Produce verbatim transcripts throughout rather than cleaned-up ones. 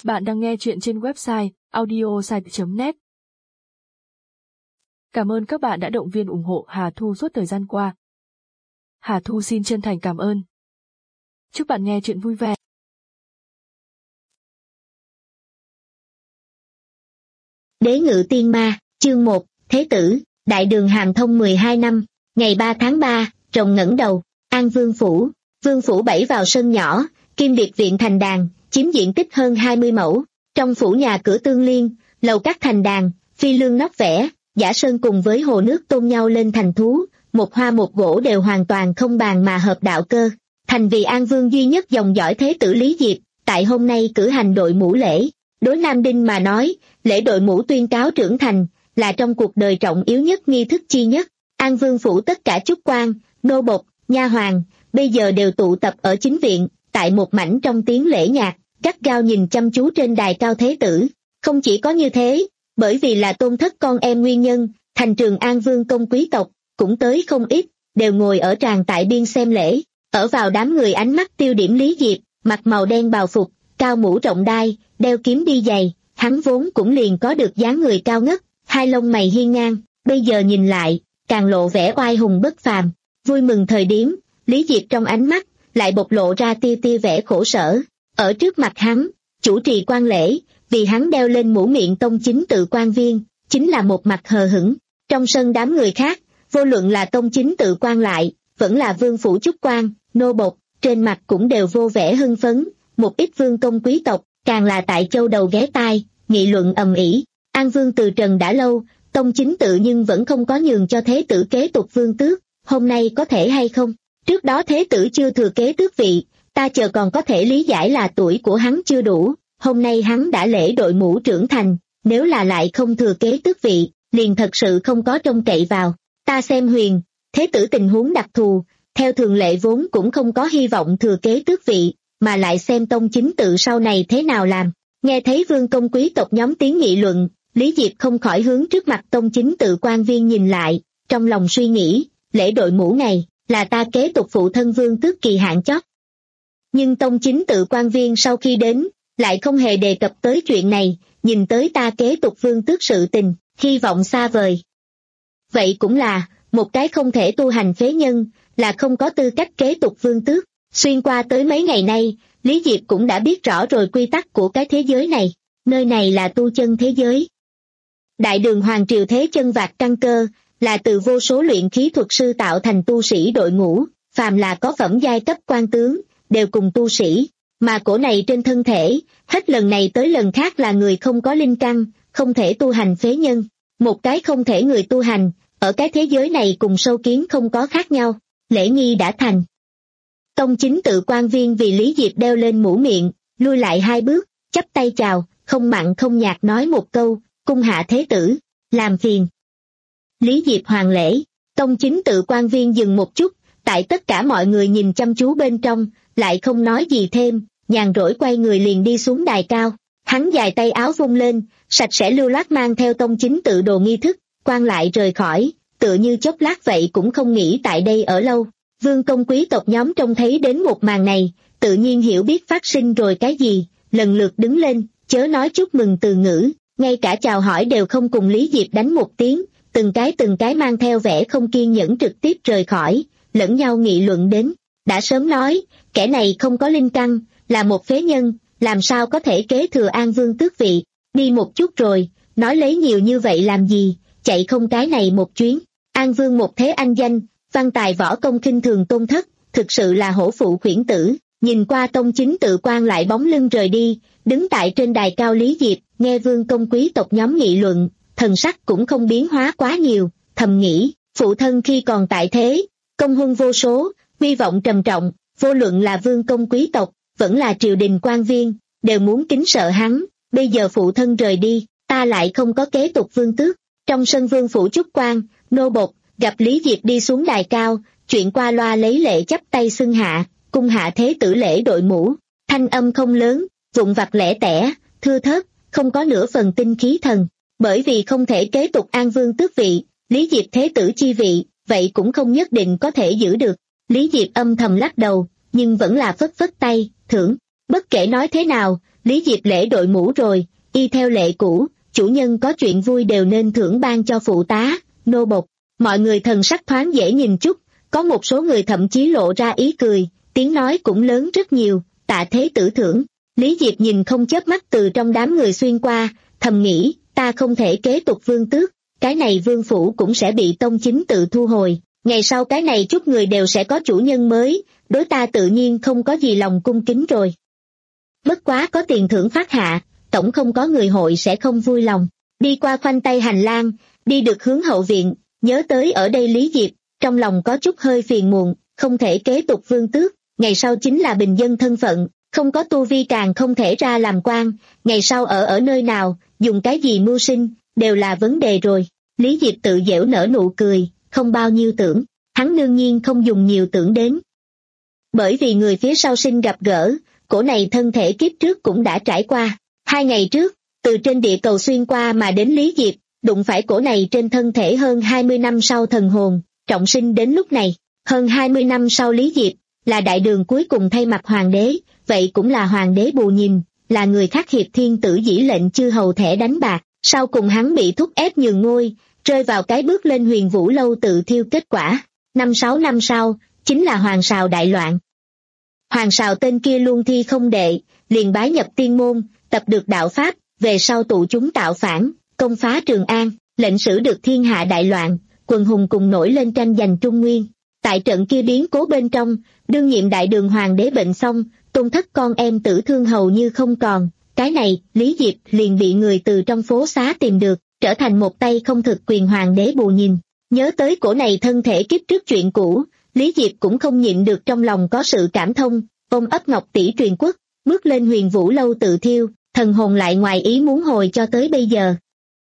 Bạn đang nghe chuyện trên website audiosite chấm net. Cảm ơn các bạn đã động viên ủng hộ Hà Thu suốt thời gian qua. Hà Thu xin chân thành cảm ơn. Chúc bạn nghe chuyện vui vẻ. Đế ngự tiên ma, chương một, Thế tử, đại đường Hàm Thông mười hai năm, ngày ba tháng ba, rồng ngẩng đầu, An Vương Phủ, Vương Phủ bảy vào sân nhỏ, kim biệt viện thành đàn, chiếm diện tích hơn hai mươi mẫu, trong phủ nhà cửa tương liên, lầu các thành đàn, phi lương nóc vẽ, giả sơn cùng với hồ nước tôn nhau lên thành thú, một hoa một gỗ đều hoàn toàn không bàn mà hợp đạo cơ. Thành vì An Vương duy nhất dòng dõi thế tử Lý Diệp, tại hôm nay cử hành đội mũ lễ. Đối Nam Đinh mà nói, lễ đội mũ tuyên cáo trưởng thành, là trong cuộc đời trọng yếu nhất nghi thức chi nhất. An Vương phủ tất cả chúc quan, nô bộc, nha hoàn, bây giờ đều tụ tập ở chính viện, tại một mảnh trong tiếng lễ nhạc, gắt gao nhìn chăm chú trên đài cao thế tử. Không chỉ có như thế, bởi vì là tôn thất con em nguyên nhân, thành Trường An Vương công quý tộc, cũng tới không ít, đều ngồi ở tràng tại biên xem lễ. Ở vào đám người ánh mắt tiêu điểm Lý Diệp, mặc màu đen bào phục, cao mũ rộng đai, đeo kiếm đi giày, hắn vốn cũng liền có được dáng người cao ngất, hai lông mày hiên ngang, bây giờ nhìn lại, càng lộ vẻ oai hùng bất phàm. Vui mừng thời điểm, Lý Diệp trong ánh mắt, lại bộc lộ ra tia tia vẻ khổ sở. Ở trước mặt hắn, chủ trì quan lễ, vì hắn đeo lên mũ miệng tông chính tự quan viên, chính là một mặt hờ hững. Trong sân đám người khác, vô luận là tông chính tự quan lại, vẫn là vương phủ chúc quan, nô bộc, trên mặt cũng đều vô vẻ hưng phấn, một ít vương công quý tộc, càng là tại châu đầu ghé tai, nghị luận ầm ĩ. An Vương từ trần đã lâu, tông chính tự nhưng vẫn không có nhường cho thế tử kế tục vương tước, hôm nay có thể hay không? Trước đó thế tử chưa thừa kế tước vị, ta chờ còn có thể lý giải là tuổi của hắn chưa đủ, hôm nay hắn đã lễ đội mũ trưởng thành, nếu là lại không thừa kế tước vị, liền thật sự không có trông cậy vào. Ta xem huyền, thế tử tình huống đặc thù, theo thường lệ vốn cũng không có hy vọng thừa kế tước vị, mà lại xem tông chính tự sau này thế nào làm. Nghe thấy vương công quý tộc nhóm tiếng nghị luận, Lý Diệp không khỏi hướng trước mặt tông chính tự quan viên nhìn lại, trong lòng suy nghĩ, lễ đội mũ này, là ta kế tục phụ thân vương tước kỳ hạn chót. Nhưng tông chính tự quan viên sau khi đến, lại không hề đề cập tới chuyện này, nhìn tới ta kế tục vương tước sự tình, hy vọng xa vời. Vậy cũng là, một cái không thể tu hành phế nhân, là không có tư cách kế tục vương tước. Xuyên qua tới mấy ngày nay, Lý Diệp cũng đã biết rõ rồi quy tắc của cái thế giới này, nơi này là tu chân thế giới. Đại đường hoàng triều thế chân vạc căn cơ, là từ vô số luyện khí thuật sư tạo thành tu sĩ đội ngũ, phàm là có phẩm giai cấp quan tướng, đều cùng tu sĩ, mà cổ này trên thân thể, hết lần này tới lần khác là người không có linh căn, không thể tu hành phế nhân. Một cái không thể người tu hành, ở cái thế giới này cùng sâu kiến không có khác nhau, lễ nghi đã thành. Tông chính tự quan viên vì Lý Diệp đeo lên mũ miệng, lui lại hai bước, chắp tay chào, không mặn không nhạt nói một câu, cung hạ thế tử, làm phiền. Lý Diệp hoàn lễ, tông chính tự quan viên dừng một chút, tại tất cả mọi người nhìn chăm chú bên trong, lại không nói gì thêm, nhàn rỗi quay người liền đi xuống đài cao. Hắn dài tay áo vung lên, sạch sẽ lưu loát mang theo tông chính tự đồ nghi thức, quan lại rời khỏi, tựa như chốc lát vậy cũng không nghĩ tại đây ở lâu. Vương công quý tộc nhóm trông thấy đến một màn này, tự nhiên hiểu biết phát sinh rồi cái gì, lần lượt đứng lên, chớ nói chúc mừng từ ngữ, ngay cả chào hỏi đều không cùng Lý Diệp đánh một tiếng, từng cái từng cái mang theo vẻ không kiên nhẫn trực tiếp rời khỏi, lẫn nhau nghị luận đến. Đã sớm nói, kẻ này không có linh căn, là một phế nhân, làm sao có thể kế thừa An Vương tước vị, đi một chút rồi, nói lấy nhiều như vậy làm gì, chạy không cái này một chuyến. An Vương một thế anh danh, văn tài võ công khinh thường tôn thất, thực sự là hổ phụ khuyển tử. Nhìn qua tông chính tự quan lại bóng lưng rời đi, đứng tại trên đài cao Lý Diệp, nghe vương công quý tộc nhóm nghị luận, thần sắc cũng không biến hóa quá nhiều, thầm nghĩ, phụ thân khi còn tại thế, công huân vô số, uy vọng trầm trọng, vô luận là vương công quý tộc, vẫn là triều đình quan viên, đều muốn kính sợ hắn, bây giờ phụ thân rời đi, ta lại không có kế tục vương tước. Trong sân vương phủ chúc quan, nô bộc, gặp Lý Diệp đi xuống đài cao, chuyện qua loa lấy lễ chắp tay xưng hạ, cung hạ thế tử lễ đội mũ, thanh âm không lớn, vụn vặt lẻ tẻ, thưa thớt, không có nửa phần tinh khí thần, bởi vì không thể kế tục An Vương tước vị, Lý Diệp thế tử chi vị, vậy cũng không nhất định có thể giữ được. Lý Diệp âm thầm lắc đầu, nhưng vẫn là phất phất tay, thưởng, Bất kể nói thế nào, Lý Diệp lễ đội mũ rồi, y theo lệ cũ, chủ nhân có chuyện vui đều nên thưởng ban cho phụ tá, nô bộc. Mọi người thần sắc thoáng dễ nhìn chút, có một số người thậm chí lộ ra ý cười, tiếng nói cũng lớn rất nhiều, tạ thế tử thưởng. Lý Diệp nhìn không chớp mắt từ trong đám người xuyên qua, thầm nghĩ, ta không thể kế tục vương tước, cái này vương phủ cũng sẽ bị tông chính tự thu hồi, ngày sau cái này chút người đều sẽ có chủ nhân mới, đối ta tự nhiên không có gì lòng cung kính rồi. Bất quá có tiền thưởng phát hạ, tổng không có người hội sẽ không vui lòng. Đi qua khoanh tay hành lang, đi được hướng hậu viện, nhớ tới ở đây Lý Diệp, trong lòng có chút hơi phiền muộn, không thể kế tục vương tước, ngày sau chính là bình dân thân phận, không có tu vi càng không thể ra làm quan, ngày sau ở ở nơi nào, dùng cái gì mưu sinh, đều là vấn đề rồi. Lý Diệp tự giễu nở nụ cười, không bao nhiêu tưởng, hắn đương nhiên không dùng nhiều tưởng đến. Bởi vì người phía sau sinh gặp gỡ, cổ này thân thể kiếp trước cũng đã trải qua. Hai ngày trước, từ trên địa cầu xuyên qua mà đến Lý Diệp, đụng phải cổ này trên thân thể hơn hai mươi năm sau thần hồn, trọng sinh đến lúc này. Hơn hai mươi năm sau Lý Diệp, là đại đường cuối cùng thay mặt hoàng đế, vậy cũng là hoàng đế bù nhìn, là người khắc hiệp thiên tử dĩ lệnh chư hầu thẻ đánh bạc, sau cùng hắn bị thúc ép nhường ngôi, rơi vào cái bước lên Huyền Vũ lâu tự thiêu kết quả. Năm sáu năm sau, chính là Hoàng Sào đại loạn. Hoàng Sào tên kia luôn thi không đệ, liền bái nhập tiên môn, tập được đạo pháp, về sau tụ chúng tạo phản, công phá Trường An, lệnh sử được thiên hạ đại loạn, quần hùng cùng nổi lên tranh giành Trung Nguyên. Tại trận kia biến cố bên trong, đương nhiệm đại đường hoàng đế bệnh xong, tôn thất con em tử thương hầu như không còn, cái này, Lý Diệp liền bị người từ trong phố xá tìm được, trở thành một tay không thực quyền hoàng đế bù nhìn. Nhớ tới cổ này thân thể kiếp trước chuyện cũ, Lý Diệp cũng không nhịn được trong lòng có sự cảm thông, ôm ấp ngọc tỷ truyền quốc, bước lên Huyền Vũ lâu tự thiêu, thần hồn lại ngoài ý muốn hồi cho tới bây giờ.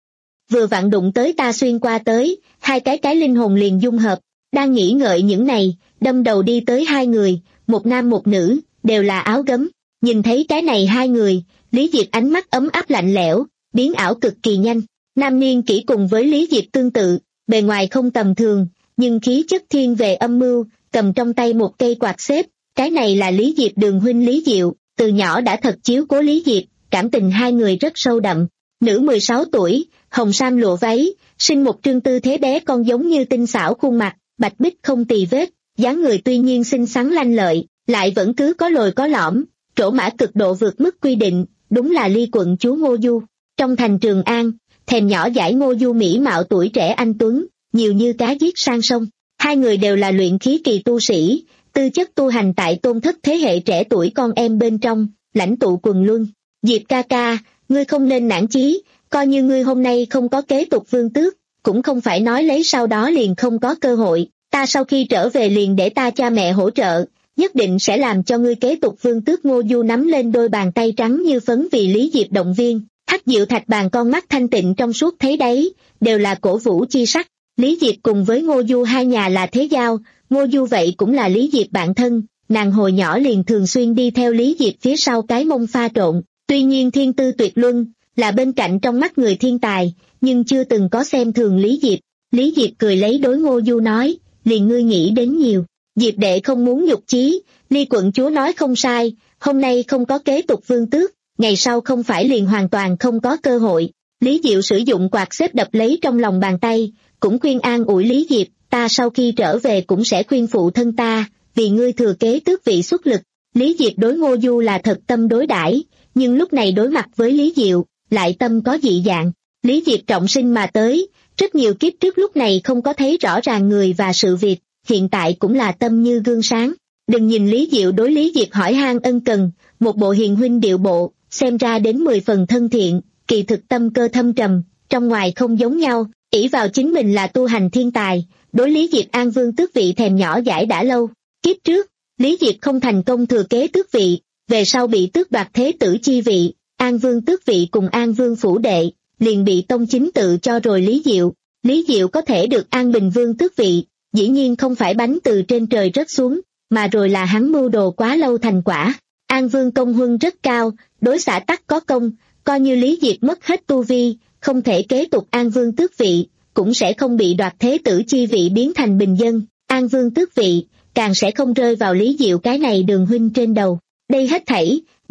Vừa vặn đụng tới ta xuyên qua tới, hai cái cái linh hồn liền dung hợp, đang nghĩ ngợi những này, đâm đầu đi tới hai người, một nam một nữ, đều là áo gấm. Nhìn thấy cái này hai người, Lý Diệp ánh mắt ấm áp lạnh lẽo, biến ảo cực kỳ nhanh. Nam niên kỹ cùng với Lý Diệp tương tự, bề ngoài không tầm thường, nhưng khí chất thiên về âm mưu, cầm trong tay một cây quạt xếp, cái này là Lý Diệp đường huynh Lý Diệu, từ nhỏ đã thật chiếu cố Lý Diệp, cảm tình hai người rất sâu đậm. Nữ mười sáu tuổi, hồng sam lụa váy, sinh một trương tư thế bé con giống như tinh xảo khuôn mặt, bạch bích không tì vết, dáng người tuy nhiên xinh xắn lanh lợi, lại vẫn cứ có lồi có lõm, trổ mã cực độ vượt mức quy định, đúng là ly quận chúa Ngô Du. Trong thành Trường An, thèm nhỏ dãi Ngô Du mỹ mạo tuổi trẻ anh tuấn, nhiều như cá giết sang sông. Hai người đều là luyện khí kỳ tu sĩ, tư chất tu hành tại tôn thất thế hệ trẻ tuổi con em bên trong, lãnh tụ quần luân. Diệp ca ca, ngươi không nên nản chí, coi như ngươi hôm nay không có kế tục vương tước, cũng không phải nói lấy sau đó liền không có cơ hội, ta sau khi trở về liền để ta cha mẹ hỗ trợ, nhất định sẽ làm cho ngươi kế tục vương tước. Ngô Du nắm lên đôi bàn tay trắng như phấn vì Lý Diệp động viên, Hắc Diệu Thạch bàn con mắt thanh tịnh trong suốt thấy đấy, đều là cổ vũ chi sắc. Lý Diệp cùng với Ngô Du hai nhà là thế giao, Ngô Du vậy cũng là Lý Diệp bạn thân, nàng hồi nhỏ liền thường xuyên đi theo Lý Diệp phía sau cái mông pha trộn, tuy nhiên thiên tư tuyệt luân, là bên cạnh trong mắt người thiên tài, nhưng chưa từng có xem thường Lý Diệp. Lý Diệp cười lấy đối Ngô Du nói, liền ngươi nghĩ đến nhiều, Diệp đệ không muốn nhục chí, Ly quận chúa nói không sai, hôm nay không có kế tục vương tước, ngày sau không phải liền hoàn toàn không có cơ hội. Lý Diệu sử dụng quạt xếp đập lấy trong lòng bàn tay, cũng khuyên an ủi Lý Diệp, ta sau khi trở về cũng sẽ khuyên phụ thân ta, vì ngươi thừa kế tước vị xuất lực. Lý Diệp đối Ngô Du là thật tâm đối đãi, nhưng lúc này đối mặt với Lý Diệu, lại tâm có dị dạng. Lý Diệp trọng sinh mà tới, rất nhiều kiếp trước lúc này không có thấy rõ ràng người và sự việc, hiện tại cũng là tâm như gương sáng. Đừng nhìn Lý Diệu đối Lý Diệp hỏi han ân cần, một bộ hiền huynh điệu bộ, xem ra đến mười phần thân thiện, kỳ thực tâm cơ thâm trầm, trong ngoài không giống nhau, ỷ vào chính mình là tu hành thiên tài, đối Lý Diệp An Vương tước vị thèm nhỏ dãi đã lâu. Kiếp trước, Lý Diệp không thành công thừa kế tước vị, về sau bị tước đoạt thế tử chi vị, An Vương tước vị cùng An Vương phủ đệ, liền bị tông chính tự cho rồi Lý Diệu. Lý Diệu có thể được An Bình Vương tước vị, dĩ nhiên không phải bánh từ trên trời rớt xuống, mà rồi là hắn mưu đồ quá lâu thành quả. An Vương công huân rất cao, đối xã tắc có công, coi như Lý Diệp mất hết tu vi, không thể kế tục An Vương tước vị, cũng sẽ không bị đoạt thế tử chi vị biến thành bình dân. An Vương tước vị, càng sẽ không rơi vào Lý Diệu cái này đường huynh trên đầu. Đây hết thảy,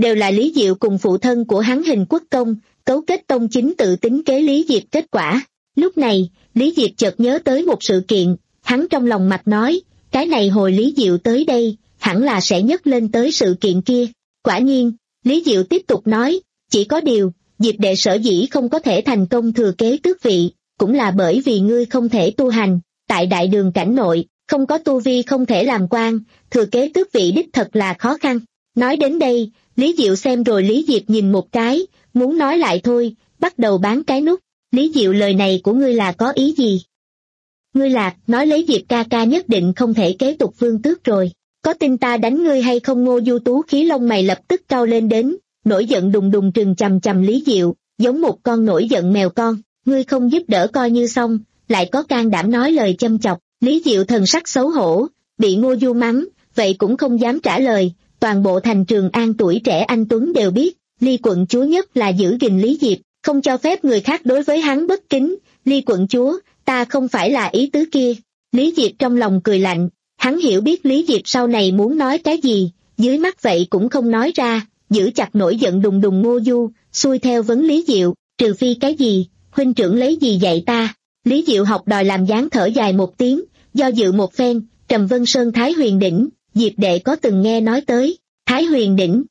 đều là Lý Diệu cùng phụ thân của hắn Hình Quốc Công, cấu kết tông chính tự tính kế Lý Diệp kết quả. Lúc này, Lý Diệp chợt nhớ tới một sự kiện, hắn trong lòng mạch nói, cái này hồi Lý Diệu tới đây, hẳn là sẽ nhấc lên tới sự kiện kia. Quả nhiên, Lý Diệu tiếp tục nói, chỉ có điều, Diệp đệ sở dĩ không có thể thành công thừa kế tước vị, cũng là bởi vì ngươi không thể tu hành, tại đại đường cảnh nội, không có tu vi không thể làm quan, thừa kế tước vị đích thật là khó khăn. Nói đến đây, Lý Diệu xem rồi Lý Diệp nhìn một cái, muốn nói lại thôi, bắt đầu bán cái nút. Lý Diệu lời này của ngươi là có ý gì? Ngươi Lạc, nói lấy Diệp ca ca nhất định không thể kế tục vương tước rồi. Có tin ta đánh ngươi hay không? Ngô Du Tú khí lông mày lập tức cau lên đến, nổi giận đùng đùng trừng chằm chằm Lý Diệu, giống một con nổi giận mèo con. Ngươi không giúp đỡ coi như xong, lại có can đảm nói lời châm chọc. Lý Diệu thần sắc xấu hổ, bị Ngô Du mắng, vậy cũng không dám trả lời. Toàn bộ thành Trường An tuổi trẻ anh tuấn đều biết, Ly quận chúa nhất là giữ gìn Lý Diệp, không cho phép người khác đối với hắn bất kính. Ly quận chúa, ta không phải là ý tứ kia. Lý Diệp trong lòng cười lạnh, hắn hiểu biết Lý Diệp sau này muốn nói cái gì, dưới mắt vậy cũng không nói ra, giữ chặt nổi giận đùng đùng Ngô Du, xuôi theo vấn Lý Diệu, trừ phi cái gì, huynh trưởng lấy gì dạy ta. Lý Diệu học đòi làm dáng thở dài một tiếng, do dự một phen, Trầm Vân Sơn Thái Huyền Đỉnh, Diệp đệ có từng nghe nói tới Thái Huyền Đỉnh.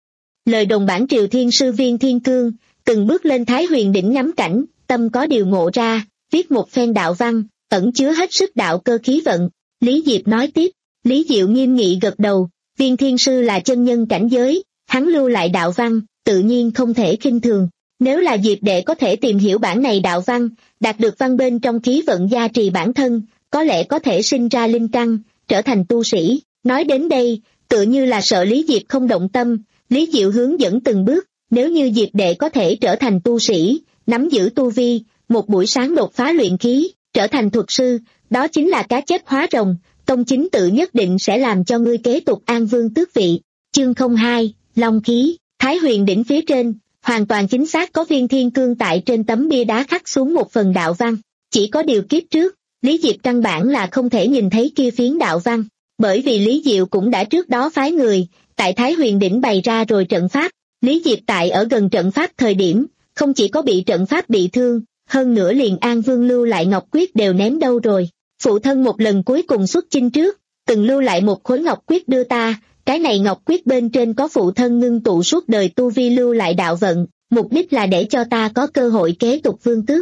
Lời đồn bản Triều Thiên Sư Viên Thiên Cương, từng bước lên Thái Huyền Đỉnh ngắm cảnh, tâm có điều ngộ ra, viết một phen đạo văn, ẩn chứa hết sức đạo cơ khí vận. Lý Diệp nói tiếp, Lý Diệu nghiêm nghị gật đầu, Viên Thiên Sư là chân nhân cảnh giới, hắn lưu lại đạo văn, tự nhiên không thể khinh thường. Nếu là Diệp đệ có thể tìm hiểu bản này đạo văn, đạt được văn bên trong khí vận gia trì bản thân, có lẽ có thể sinh ra linh căn, trở thành tu sĩ. Nói đến đây, tựa như là sợ Lý Diệp không động tâm, Lý Diệu hướng dẫn từng bước, nếu như Diệp đệ có thể trở thành tu sĩ, nắm giữ tu vi, một buổi sáng đột phá luyện khí, trở thành thuật sư, đó chính là cá chép hóa rồng, tông chính tự nhất định sẽ làm cho ngươi kế tục an vương tước vị. Chương không hai, Long khí, Thái Huyền Đỉnh phía trên, hoàn toàn chính xác có Viên Thiên Cương tại trên tấm bia đá khắc xuống một phần đạo văn, chỉ có điều kiếp trước, Lý Diệp căn bản là không thể nhìn thấy kia phiến đạo văn, bởi vì Lý Diệu cũng đã trước đó phái người, tại Thái Huyền Đỉnh bày ra rồi trận pháp. Lý Diệp tại ở gần trận pháp thời điểm, không chỉ có bị trận pháp bị thương, hơn nữa liền An Vương lưu lại ngọc quyết đều ném đâu rồi. Phụ thân một lần cuối cùng xuất chinh trước, từng lưu lại một khối ngọc quyết đưa ta, cái này ngọc quyết bên trên có phụ thân ngưng tụ suốt đời tu vi lưu lại đạo vận, mục đích là để cho ta có cơ hội kế tục vương tước.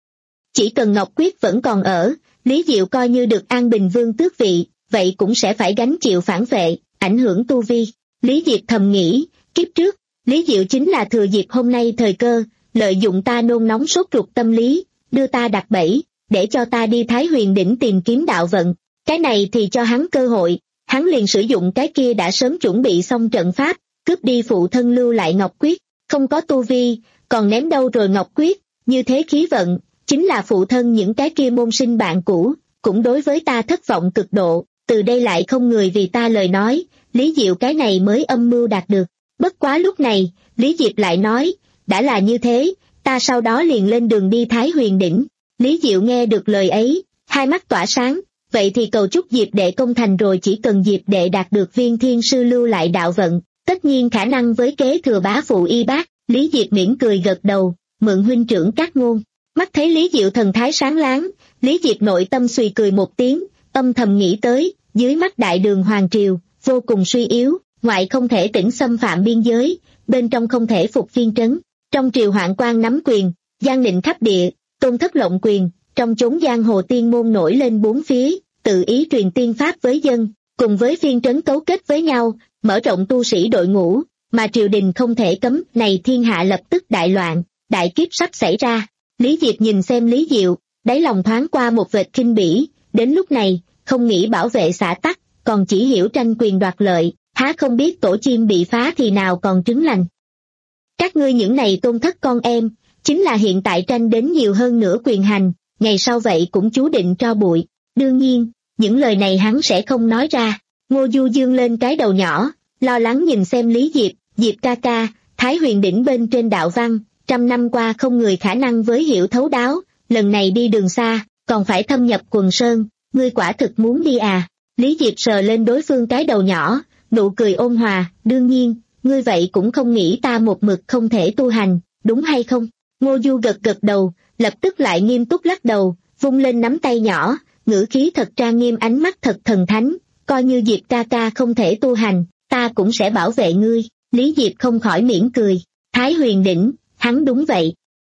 Chỉ cần ngọc quyết vẫn còn ở, Lý Diệu coi như được an bình vương tước vị, vậy cũng sẽ phải gánh chịu phản vệ, ảnh hưởng tu vi. Lý Diệp thầm nghĩ, kiếp trước, Lý Diệu chính là thừa dịp hôm nay thời cơ, lợi dụng ta nôn nóng sốt ruột tâm lý, đưa ta đặt bẫy, để cho ta đi Thái Huyền Đỉnh tìm kiếm đạo vận. Cái này thì cho hắn cơ hội, hắn liền sử dụng cái kia đã sớm chuẩn bị xong trận pháp, cướp đi phụ thân lưu lại ngọc quyết, không có tu vi, còn ném đâu rồi ngọc quyết, như thế khí vận, chính là phụ thân những cái kia môn sinh bạn cũ, cũng đối với ta thất vọng cực độ, từ đây lại không người vì ta lời nói, Lý Diệu cái này mới âm mưu đạt được. Bất quá lúc này, Lý Diệp lại nói, đã là như thế, ta sau đó liền lên đường đi Thái Huyền Đỉnh. Lý Diệu nghe được lời ấy, hai mắt tỏa sáng, vậy thì cầu chúc Diệp đệ công thành rồi, chỉ cần Diệp đệ đạt được Viên Thiên Sư lưu lại đạo vận, tất nhiên khả năng với kế thừa bá phụ y bác. Lý Diệp mỉm cười gật đầu, mượn huynh trưởng các ngôn. Mắt thấy Lý Diệu thần thái sáng láng, Lý Diệp nội tâm suy cười một tiếng, âm thầm nghĩ tới, dưới mắt đại đường hoàng triều, vô cùng suy yếu, ngoại không thể tỉnh xâm phạm biên giới, bên trong không thể phục phiên trấn. Trong triều hoạn quan nắm quyền, giang nịnh khắp địa, tôn thất lộng quyền, trong chốn giang hồ tiên môn nổi lên bốn phía, tự ý truyền tiên pháp với dân, cùng với phiên trấn cấu kết với nhau, mở rộng tu sĩ đội ngũ, mà triều đình không thể cấm, này thiên hạ lập tức đại loạn, đại kiếp sắp xảy ra. Lý Diệp nhìn xem Lý Diệu, đáy lòng thoáng qua một vệt khinh bỉ, đến lúc này, không nghĩ bảo vệ xã tắc, còn chỉ hiểu tranh quyền đoạt lợi, há không biết tổ chim bị phá thì nào còn trứng lành. Các ngươi những này tôn thất con em, chính là hiện tại tranh đến nhiều hơn nữa quyền hành, ngày sau vậy cũng chú định tro bụi. Đương nhiên, những lời này hắn sẽ không nói ra. Ngô Du dương lên cái đầu nhỏ, lo lắng nhìn xem Lý Diệp, Diệp ca ca, Thái Huyền Đỉnh bên trên đạo văn, trăm năm qua không người khả năng với hiểu thấu đáo, lần này đi đường xa, còn phải thâm nhập quần sơn, ngươi quả thực muốn đi à? Lý Diệp sờ lên đối phương cái đầu nhỏ, nụ cười ôn hòa, đương nhiên, ngươi vậy cũng không nghĩ ta một mực không thể tu hành, đúng hay không? Ngô Du gật gật đầu, lập tức lại nghiêm túc lắc đầu, vung lên nắm tay nhỏ, ngữ khí thật trang nghiêm, ánh mắt thật thần thánh, coi như Diệp ca ca không thể tu hành, ta cũng sẽ bảo vệ ngươi. Lý Diệp không khỏi mỉm cười, Thái Huyền đỉnh, hắn đúng vậy.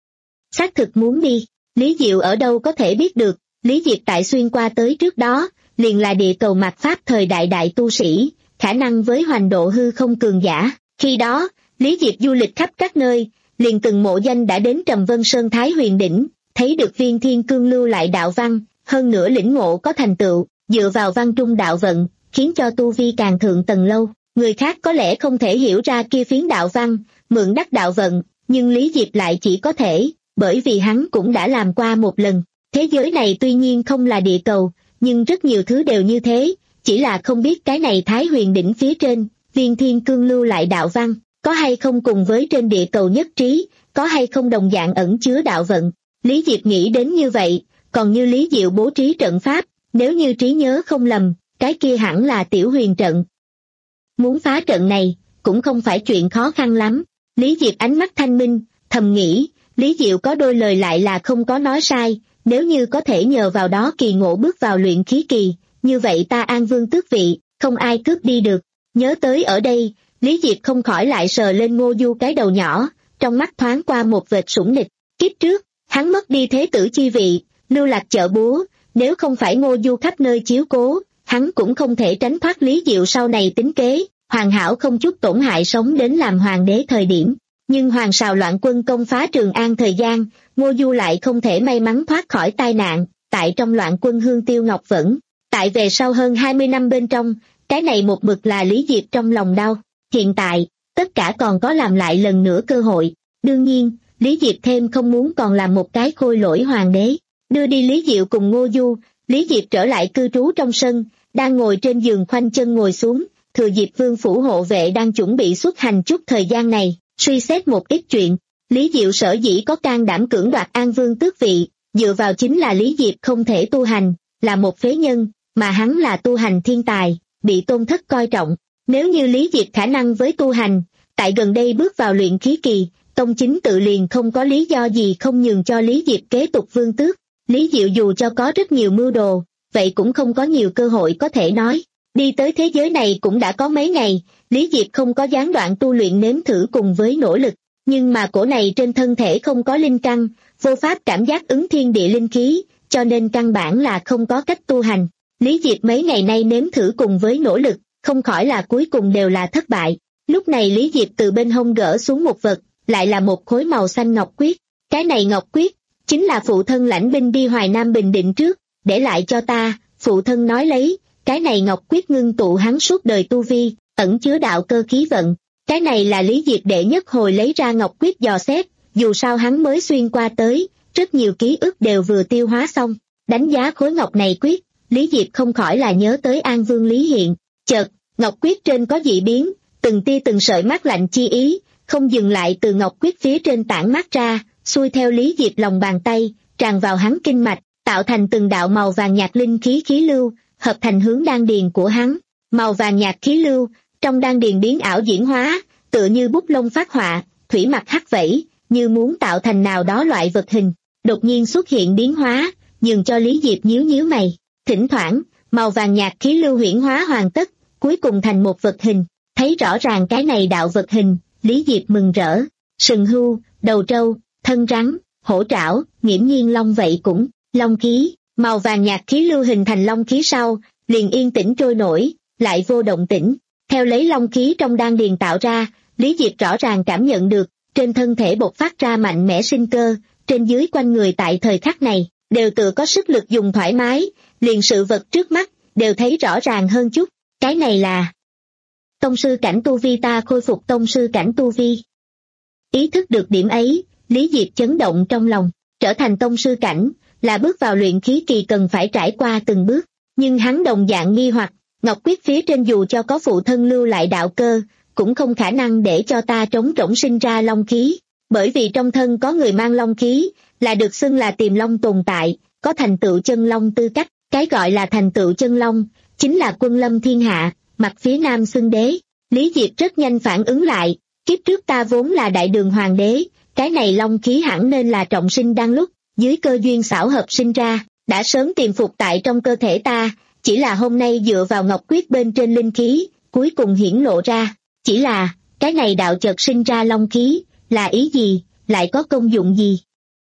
Xác thực muốn đi, Lý Diệu ở đâu có thể biết được, Lý Diệp tại xuyên qua tới trước đó, liền là địa cầu mạt Pháp thời đại đại tu sĩ, khả năng với hoành độ hư không cường giả. Khi đó, Lý Diệp du lịch khắp các nơi, liền từng mộ danh đã đến Trầm Vân Sơn Thái Huyền đỉnh, thấy được viên thiên cương lưu lại đạo văn, hơn nữa lĩnh ngộ có thành tựu, dựa vào văn trung đạo vận, khiến cho tu vi càng thượng tầng lâu. Người khác có lẽ không thể hiểu ra kia phiến đạo văn, mượn đắc đạo vận, nhưng Lý Diệp lại chỉ có thể, bởi vì hắn cũng đã làm qua một lần. Thế giới này tuy nhiên không là địa cầu, nhưng rất nhiều thứ đều như thế, chỉ là không biết cái này Thái Huyền đỉnh phía trên, viên thiên cương lưu lại đạo văn, có hay không cùng với trên địa cầu nhất trí, có hay không đồng dạng ẩn chứa đạo vận. Lý Diệp nghĩ đến như vậy, còn như Lý Diệu bố trí trận pháp, nếu như trí nhớ không lầm, cái kia hẳn là tiểu huyền trận. Muốn phá trận này, cũng không phải chuyện khó khăn lắm. Lý Diệp ánh mắt thanh minh, thầm nghĩ, Lý Diệu có đôi lời lại là không có nói sai, nếu như có thể nhờ vào đó kỳ ngộ bước vào luyện khí kỳ, như vậy ta An Vương tước vị, không ai cướp đi được. Nhớ tới ở đây, Lý Diệp không khỏi lại sờ lên Ngô Du cái đầu nhỏ, trong mắt thoáng qua một vệt sủng nịch. Kiếp trước, hắn mất đi thế tử chi vị, lưu lạc chợ búa, nếu không phải Ngô Du khắp nơi chiếu cố, hắn cũng không thể tránh thoát Lý Diệu sau này tính kế, hoàn hảo không chút tổn hại sống đến làm hoàng đế thời điểm. Nhưng hoàng sào loạn quân công phá Trường An thời gian, Ngô Du lại không thể may mắn thoát khỏi tai nạn, tại trong loạn quân hương tiêu ngọc vẫn. Tại về sau hơn hai mươi năm bên trong, cái này một mực là Lý Diệp trong lòng đau. Hiện tại, tất cả còn có làm lại lần nữa cơ hội. Đương nhiên, Lý Diệp thêm không muốn còn làm một cái khôi lỗi hoàng đế. Đưa đi Lý Diệu cùng Ngô Du, Lý Diệp trở lại cư trú trong sân, đang ngồi trên giường khoanh chân ngồi xuống, thừa dịp Vương phủ hộ vệ đang chuẩn bị xuất hành chút thời gian này, suy xét một ít chuyện. Lý Diệu sở dĩ có can đảm cưỡng đoạt An Vương tước vị, dựa vào chính là Lý Diệp không thể tu hành, là một phế nhân, mà hắn là tu hành thiên tài, bị tôn thất coi trọng. Nếu như Lý Diệp khả năng với tu hành, tại gần đây bước vào luyện khí kỳ, tông chính tự liền không có lý do gì không nhường cho Lý Diệp kế tục vương tước. Lý Diệu dù cho có rất nhiều mưu đồ, vậy cũng không có nhiều cơ hội có thể nói. Đi tới thế giới này cũng đã có mấy ngày, Lý Diệp không có gián đoạn tu luyện nếm thử cùng với nỗ lực, nhưng mà cổ này trên thân thể không có linh căn, vô pháp cảm giác ứng thiên địa linh khí, cho nên căn bản là không có cách tu hành. Lý Diệp mấy ngày nay nếm thử cùng với nỗ lực, không khỏi là cuối cùng đều là thất bại. Lúc này Lý Diệp từ bên hông gỡ xuống một vật, lại là một khối màu xanh ngọc quyết. Cái này ngọc quyết, chính là phụ thân lãnh binh đi Hoài Nam Bình Định trước, để lại cho ta, phụ thân nói lấy, cái này ngọc quyết ngưng tụ hắn suốt đời tu vi, ẩn chứa đạo cơ khí vận. Cái này là Lý Diệp đệ nhất hồi lấy ra ngọc quyết dò xét, dù sao hắn mới xuyên qua tới, rất nhiều ký ức đều vừa tiêu hóa xong. Đánh giá khối ngọc này quyết, Lý Diệp không khỏi là nhớ tới An Vương Lý Hiện. Chợt, ngọc quyết trên có dị biến, từng tia từng sợi mát lạnh chi ý, không dừng lại từ ngọc quyết phía trên tản mát ra, xuôi theo Lý Diệp lòng bàn tay, tràn vào hắn kinh mạch, tạo thành từng đạo màu vàng nhạt linh khí khí lưu, hợp thành hướng đan điền của hắn. Màu vàng nhạt khí lưu, trong đan điền biến ảo diễn hóa, tựa như bút lông phát họa, thủy mặc hắc vẫy, như muốn tạo thành nào đó loại vật hình. Đột nhiên xuất hiện biến hóa, nhường cho Lý Diệp nhíu nhíu mày. Thỉnh thoảng, màu vàng nhạt khí lưu huyễn hóa hoàn tất, cuối cùng thành một vật hình. Thấy rõ ràng cái này đạo vật hình, Lý Diệp mừng rỡ. Sừng hưu, đầu trâu, thân rắn, hổ trảo, nghiễm nhiên long vậy cũng, long khí. Màu vàng nhạt khí lưu hình thành long khí sau, liền yên tĩnh trôi nổi, lại vô động tĩnh. Theo lấy long khí trong đan điền tạo ra, Lý Diệp rõ ràng cảm nhận được, trên thân thể bộc phát ra mạnh mẽ sinh cơ, trên dưới quanh người tại thời khắc này, đều tự có sức lực dùng thoải mái, liền sự vật trước mắt, đều thấy rõ ràng hơn chút. Cái này là tông sư cảnh tu vi, ta khôi phục tông sư cảnh tu vi. Ý thức được điểm ấy, Lý Diệp chấn động trong lòng, trở thành tông sư cảnh, là bước vào luyện khí kỳ cần phải trải qua từng bước, nhưng hắn đồng dạng nghi hoặc, ngọc quyết phía trên dù cho có phụ thân lưu lại đạo cơ, cũng không khả năng để cho ta trống rỗng sinh ra long khí, bởi vì trong thân có người mang long khí, là được xưng là tiềm long tồn tại, có thành tựu chân long tư cách. Cái gọi là thành tựu chân long, chính là quân lâm thiên hạ, mặt phía nam xưng đế. Lý Diệp rất nhanh phản ứng lại, kiếp trước ta vốn là đại đường hoàng đế, cái này long khí hẳn nên là trọng sinh đang lúc, dưới cơ duyên xảo hợp sinh ra, đã sớm tiềm phục tại trong cơ thể ta, chỉ là hôm nay dựa vào ngọc quyết bên trên linh khí, cuối cùng hiển lộ ra, chỉ là, cái này đạo chợt sinh ra long khí, là ý gì, lại có công dụng gì?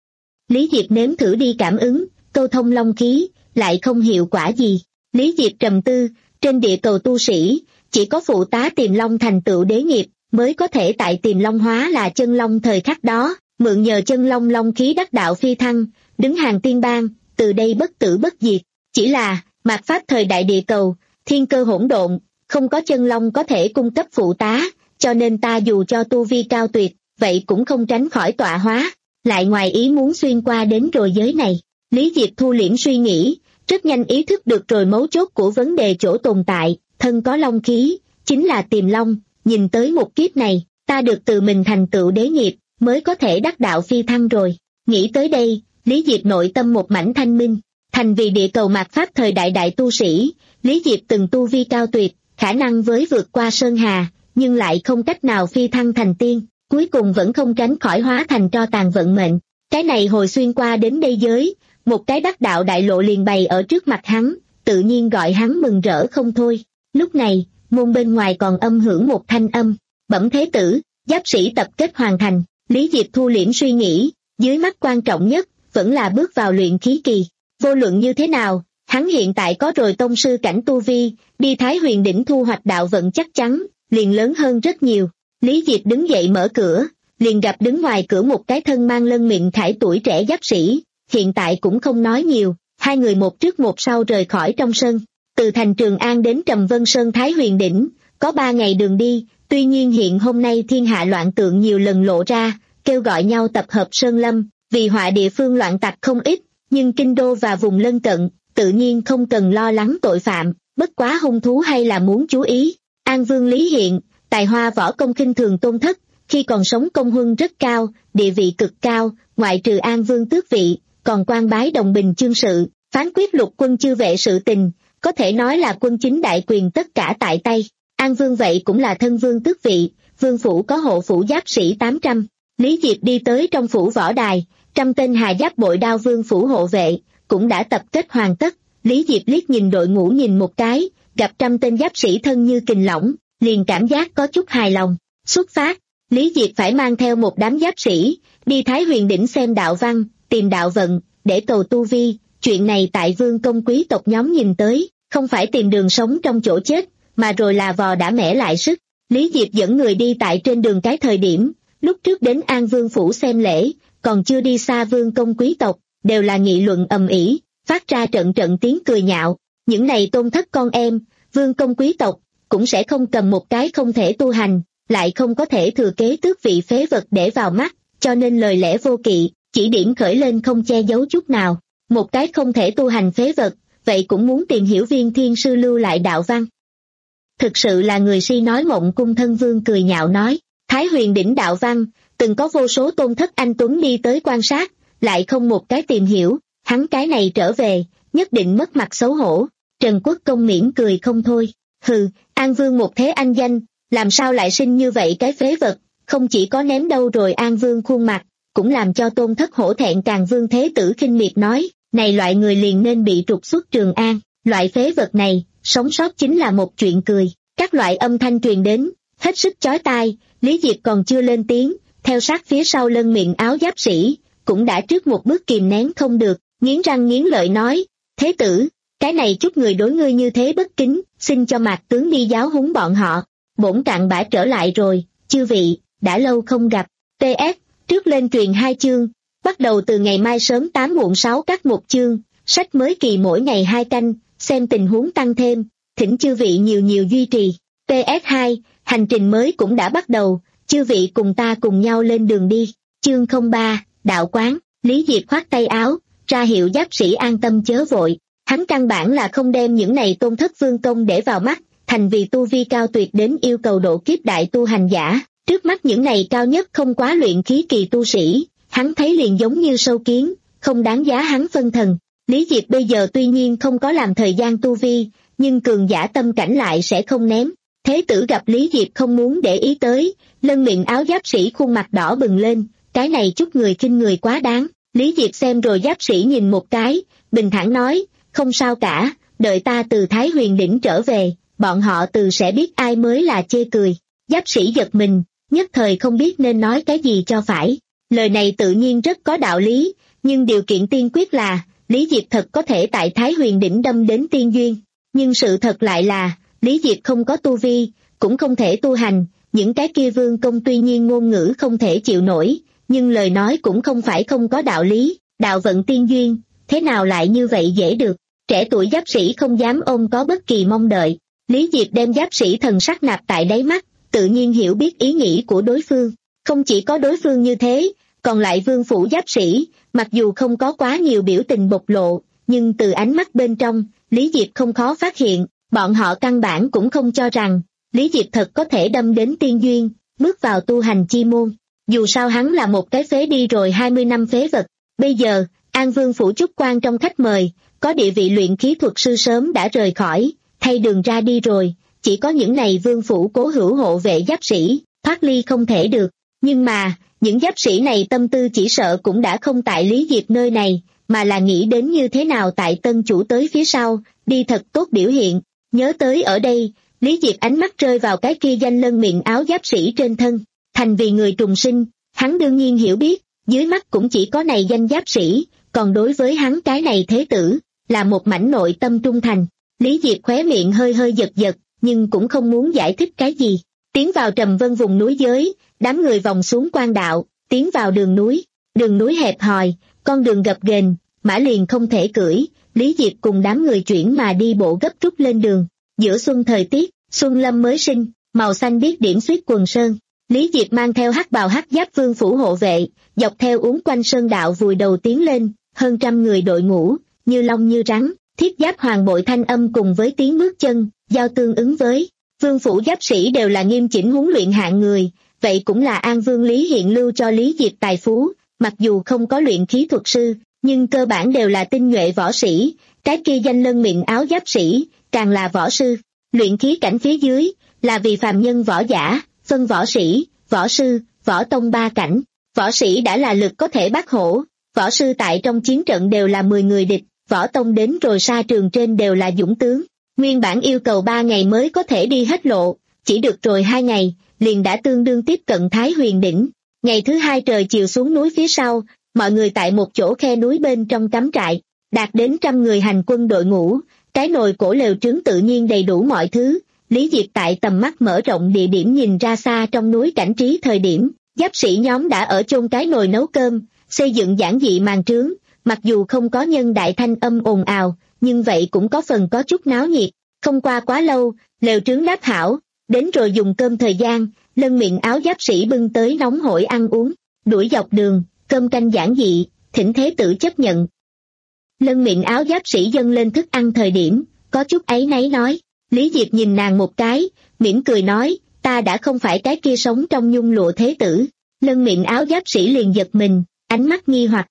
Lý Diệp nếm thử đi cảm ứng, câu thông long khí, lại không hiệu quả gì. Lý Diệp trầm tư, trên địa cầu tu sĩ, chỉ có phụ tá Tiềm Long thành tựu đế nghiệp, mới có thể tại Tiềm Long hóa là chân long thời khắc đó, mượn nhờ chân long long khí đắc đạo phi thăng, đứng hàng tiên bang, từ đây bất tử bất diệt. Chỉ là, mạt pháp thời đại địa cầu, thiên cơ hỗn độn, không có chân long có thể cung cấp phụ tá, cho nên ta dù cho tu vi cao tuyệt, vậy cũng không tránh khỏi tọa hóa, lại ngoài ý muốn xuyên qua đến rồi giới này. Lý Diệp thu liễm suy nghĩ, rất nhanh ý thức được rồi mấu chốt của vấn đề chỗ tồn tại, thân có long khí, chính là Tiềm Long, nhìn tới một kiếp này, ta được tự mình thành tựu đế nghiệp, mới có thể đắc đạo phi thăng rồi. Nghĩ tới đây, Lý Diệp nội tâm một mảnh thanh minh, thành vì địa cầu mạt pháp thời đại đại tu sĩ, Lý Diệp từng tu vi cao tuyệt, khả năng với vượt qua sơn hà, nhưng lại không cách nào phi thăng thành tiên, cuối cùng vẫn không tránh khỏi hóa thành tro tàn vận mệnh. Cái này hồi xuyên qua đến đây giới, một cái đắc đạo đại lộ liền bày ở trước mặt hắn, tự nhiên gọi hắn mừng rỡ không thôi. Lúc này, môn bên ngoài còn âm hưởng một thanh âm, bẩm thế tử, giáp sĩ tập kết hoàn thành. Lý Diệp thu liễm suy nghĩ, dưới mắt quan trọng nhất, vẫn là bước vào luyện khí kỳ. Vô luận như thế nào, hắn hiện tại có rồi tông sư cảnh tu vi, đi Thái Huyền đỉnh thu hoạch đạo vận chắc chắn, liền lớn hơn rất nhiều. Lý Diệp đứng dậy mở cửa, liền gặp đứng ngoài cửa một cái thân mang lân miệng khải tuổi trẻ giáp sĩ, hiện tại cũng không nói nhiều, hai người một trước một sau rời khỏi trong sân. Từ thành Trường An đến Trầm Vân Sơn Thái Huyền đỉnh, có ba ngày đường đi, tuy nhiên hiện hôm nay thiên hạ loạn tượng nhiều lần lộ ra, kêu gọi nhau tập hợp Sơn Lâm, vì họa địa phương loạn tặc không ít, nhưng kinh đô và vùng lân cận, tự nhiên không cần lo lắng tội phạm, bất quá hung thú hay là muốn chú ý. An Vương Lý Hiện, tài hoa võ công khinh thường tôn thất, khi còn sống công huân rất cao, địa vị cực cao, ngoại trừ An Vương tước vị, còn quan bái đồng bình chương sự, phán quyết lục quân chư vệ sự tình, có thể nói là quân chính đại quyền tất cả tại tay. An Vương vậy cũng là thân vương tước vị, vương phủ có hộ phủ giáp sĩ tám trăm. Lý Diệp đi tới trong phủ võ đài, trăm tên hà giáp bội đao vương phủ hộ vệ, cũng đã tập kết hoàn tất. Lý Diệp liếc nhìn đội ngũ nhìn một cái, gặp trăm tên giáp sĩ thân như kình lỏng, liền cảm giác có chút hài lòng. Xuất phát, Lý Diệp phải mang theo một đám giáp sĩ, đi Thái Huyền đỉnh xem đạo văn, tìm đạo vận, để cầu tu vi. Chuyện này tại vương công quý tộc nhóm nhìn tới, không phải tìm đường sống trong chỗ chết, mà rồi là vò đã mẻ lại sức. Lý Diệp dẫn người đi tại trên đường cái thời điểm, lúc trước đến An Vương phủ xem lễ, còn chưa đi xa vương công quý tộc, đều là nghị luận ầm ĩ, phát ra trận trận tiếng cười nhạo. Những này tôn thất con em, vương công quý tộc, cũng sẽ không cầm một cái không thể tu hành, lại không có thể thừa kế tước vị phế vật để vào mắt, cho nên lời lẽ vô kỵ, chỉ điểm khởi lên không che giấu chút nào. Một cái không thể tu hành phế vật, vậy cũng muốn tìm hiểu Viên Thiên Sư lưu lại đạo văn. Thực sự là người si nói mộng. Cung Thân Vương cười nhạo nói, Thái Huyền đỉnh đạo văn, từng có vô số tôn thất anh tuấn đi tới quan sát, lại không một cái tìm hiểu, hắn cái này trở về, nhất định mất mặt xấu hổ. Trần Quốc Công mỉm cười không thôi, hừ, An Vương một thế anh danh, làm sao lại sinh như vậy cái phế vật, không chỉ có ném đâu rồi An Vương khuôn mặt, cũng làm cho tôn thất hổ thẹn. Càng Vương Thế Tử khinh miệt nói, này loại người liền nên bị trục xuất Trường An, loại phế vật này, sống sót chính là một chuyện cười. Các loại âm thanh truyền đến, hết sức chói tai. Lý Diệp còn chưa lên tiếng, theo sát phía sau lân miệng áo giáp sĩ, cũng đã trước một bước kìm nén không được, nghiến răng nghiến lợi nói, Thế Tử, cái này chút người đối ngươi như thế bất kính, xin cho Mạc tướng đi giáo huấn bọn họ. Bổn cặn bã trở lại rồi, chư vị, đã lâu không gặp. pê ét, trước lên truyền hai chương, bắt đầu từ ngày mai sớm tám muộn sáu cắt một chương, sách mới kỳ mỗi ngày hai canh, xem tình huống tăng thêm, thỉnh chư vị nhiều nhiều duy trì. pê ét hai, hành trình mới cũng đã bắt đầu, chư vị cùng ta cùng nhau lên đường đi. Chương không ba, đạo quán. Lý Diệp khoát tay áo, ra hiệu giáp sĩ an tâm chớ vội, hắn căn bản là không đem những này tôn thất vương công để vào mắt, thành vì tu vi cao tuyệt đến yêu cầu độ kiếp đại tu hành giả, trước mắt những này cao nhất không quá luyện khí kỳ tu sĩ, hắn thấy liền giống như sâu kiến, không đáng giá hắn phân thần. Lý Diệp bây giờ tuy nhiên không có làm thời gian tu vi, nhưng cường giả tâm cảnh lại sẽ không ném, Thế tử gặp Lý Diệp không muốn để ý tới, lân miệng áo giáp sĩ khuôn mặt đỏ bừng lên, cái này chút người khinh người quá đáng. Lý Diệp xem rồi giáp sĩ nhìn một cái, bình thản nói, không sao cả, đợi ta từ Thái Huyền Đỉnh trở về, bọn họ từ sẽ biết ai mới là chê cười. Giáp sĩ giật mình, nhất thời không biết nên nói cái gì cho phải. Lời này tự nhiên rất có đạo lý, nhưng điều kiện tiên quyết là, Lý Diệp thật có thể tại Thái Huyền Đỉnh đâm đến tiên duyên. Nhưng sự thật lại là, Lý Diệp không có tu vi, cũng không thể tu hành, những cái kia vương công tuy nhiên ngôn ngữ không thể chịu nổi, nhưng lời nói cũng không phải không có đạo lý, đạo vận tiên duyên, thế nào lại như vậy dễ được. Trẻ tuổi giáp sĩ không dám ôm có bất kỳ mong đợi. Lý Diệp đem giáp sĩ thần sắc nạp tại đáy mắt, tự nhiên hiểu biết ý nghĩ của đối phương. Không chỉ có đối phương như thế, còn lại vương phủ giáp sĩ, mặc dù không có quá nhiều biểu tình bộc lộ, nhưng từ ánh mắt bên trong, Lý Diệp không khó phát hiện, bọn họ căn bản cũng không cho rằng, Lý Diệp thật có thể đâm đến tiên duyên, bước vào tu hành chi môn. Dù sao hắn là một cái phế đi rồi hai mươi năm phế vật, bây giờ, An Vương phủ Trúc Quan trong khách mời, có địa vị luyện khí thuật sư sớm đã rời khỏi, thay đường ra đi rồi, chỉ có những này vương phủ cố hữu hộ vệ giáp sĩ, thoát ly không thể được. Nhưng mà, những giáp sĩ này tâm tư chỉ sợ cũng đã không tại Lý Diệp nơi này, mà là nghĩ đến như thế nào tại tân chủ tới phía sau, đi thật tốt biểu hiện. Nhớ tới ở đây, Lý Diệp ánh mắt rơi vào cái kia danh lân miệng áo giáp sĩ trên thân. Thành vì người trùng sinh, hắn đương nhiên hiểu biết, dưới mắt cũng chỉ có này danh giáp sĩ, còn đối với hắn cái này thế tử, là một mảnh nội tâm trung thành. Lý Diệp khóe miệng hơi hơi giật giật, nhưng cũng không muốn giải thích cái gì. Tiến vào trầm vân vùng núi giới, đám người vòng xuống quan đạo, tiến vào đường núi. Đường núi hẹp hòi, con đường gập ghềnh, mã liền không thể cưỡi, Lý Diệp cùng đám người chuyển mà đi bộ gấp rút lên đường. Giữa xuân thời tiết, xuân lâm mới sinh, màu xanh biếc điểm xuyết quần sơn. Lý Diệp mang theo hắc bào hắc giáp vương phủ hộ vệ, dọc theo uốn quanh sơn đạo vùi đầu tiến lên, hơn trăm người đội ngũ, như long như rắn, thiết giáp hoàng bội thanh âm cùng với tiếng bước chân, giao tương ứng với. Vương phủ giáp sĩ đều là nghiêm chỉnh huấn luyện hạng người, vậy cũng là An Vương Lý hiện lưu cho Lý Diệp tài phú, mặc dù không có luyện khí thuật sư, nhưng cơ bản đều là tinh nhuệ võ sĩ, cái kia danh lân miệng áo giáp sĩ, càng là võ sư. Luyện khí cảnh phía dưới, là vì phàm nhân võ giả, phân võ sĩ, võ sư, võ tông ba cảnh. Võ sĩ đã là lực có thể bắt hổ, võ sư tại trong chiến trận đều là mười người địch, võ tông đến rồi sa trường trên đều là dũng tướng. Nguyên bản yêu cầu ba ngày mới có thể đi hết lộ, chỉ được rồi hai ngày, liền đã tương đương tiếp cận Thái Huyền Đỉnh. Ngày thứ hai trời chiều xuống núi phía sau, mọi người tại một chỗ khe núi bên trong cắm trại, đạt đến trăm người hành quân đội ngũ, cái nồi cổ lều trứng tự nhiên đầy đủ mọi thứ. Lý Diệp tại tầm mắt mở rộng địa điểm nhìn ra xa trong núi cảnh trí thời điểm, giáp sĩ nhóm đã ở chôn cái nồi nấu cơm, xây dựng giản dị màn trướng, mặc dù không có nhân đại thanh âm ồn ào, nhưng vậy cũng có phần có chút náo nhiệt. Không qua quá lâu, lều trứng đáp hảo, đến rồi dùng cơm thời gian, lân miệng áo giáp sĩ bưng tới nóng hổi ăn uống, đuổi dọc đường, cơm canh giản dị, thỉnh thế tử chấp nhận. Lân miệng áo giáp sĩ dâng lên thức ăn thời điểm, có chút áy náy nói. Lý Diệp nhìn nàng một cái, mỉm cười nói, ta đã không phải cái kia sống trong nhung lụa thế tử. Lân miệng áo giáp sĩ liền giật mình, ánh mắt nghi hoặc.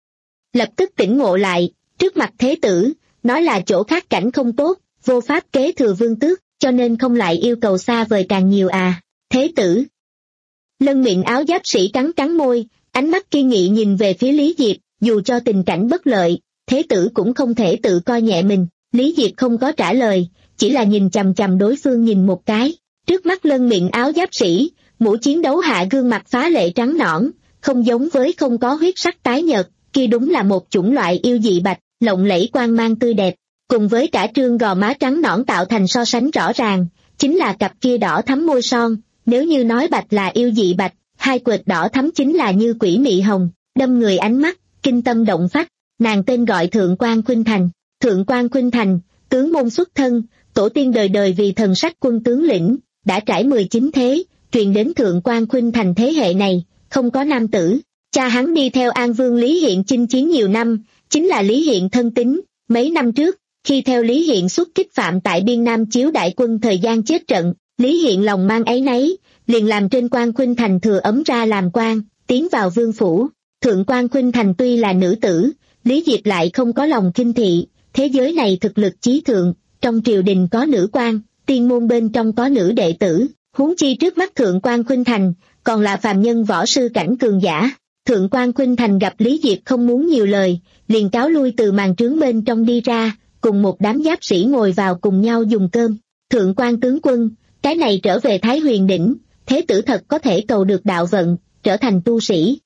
Lập tức tỉnh ngộ lại, trước mặt thế tử, nói là chỗ khác cảnh không tốt, vô pháp kế thừa vương tước, cho nên không lại yêu cầu xa vời càng nhiều à, thế tử. Lân miệng áo giáp sĩ cắn cắn môi, ánh mắt kiên nghị nhìn về phía Lý Diệp, dù cho tình cảnh bất lợi, thế tử cũng không thể tự coi nhẹ mình. Lý Diệp không có trả lời, chỉ là nhìn chằm chằm đối phương nhìn một cái. Trước mắt lân miệng áo giáp sĩ, mũ chiến đấu hạ gương mặt phá lệ trắng nõn, không giống với không có huyết sắc tái nhợt, kia đúng là một chủng loại yêu dị bạch, lộng lẫy quang mang tươi đẹp, cùng với cả trương gò má trắng nõn tạo thành so sánh rõ ràng, chính là cặp kia đỏ thắm môi son. Nếu như nói bạch là yêu dị bạch, hai quệt đỏ thắm chính là như quỷ mị hồng, đâm người ánh mắt, kinh tâm động phách. Nàng tên gọi Thượng Quan Khuynh Thành. Thượng Quan Khuynh Thành, tướng môn xuất thân, tổ tiên đời đời vì thần sách quân tướng lĩnh, đã trải mười chín thế, truyền đến Thượng Quan Khuynh Thành thế hệ này, không có nam tử. Cha hắn đi theo An Vương Lý Hiện chinh chiến nhiều năm, chính là Lý Hiện thân tín. Mấy năm trước, khi theo Lý Hiện xuất kích phạm tại biên Nam chiếu đại quân thời gian chết trận, Lý Hiện lòng mang áy náy, liền làm trên Quan Khuynh Thành thừa ấm ra làm quan, tiến vào vương phủ. Thượng Quan Khuynh Thành tuy là nữ tử, Lý Diệp lại không có lòng khinh thị, thế giới này thực lực chí thượng, trong triều đình có nữ quan, tiên môn bên trong có nữ đệ tử, huống chi trước mắt Thượng quan Khuynh Thành, còn là phàm nhân võ sư cảnh cường giả. Thượng quan Khuynh Thành gặp Lý Diệp không muốn nhiều lời, liền cáo lui từ màn trướng bên trong đi ra, cùng một đám giáp sĩ ngồi vào cùng nhau dùng cơm. Thượng quan tướng quân, cái này trở về Thái Huyền Đỉnh, thế tử thật có thể cầu được đạo vận, trở thành tu sĩ.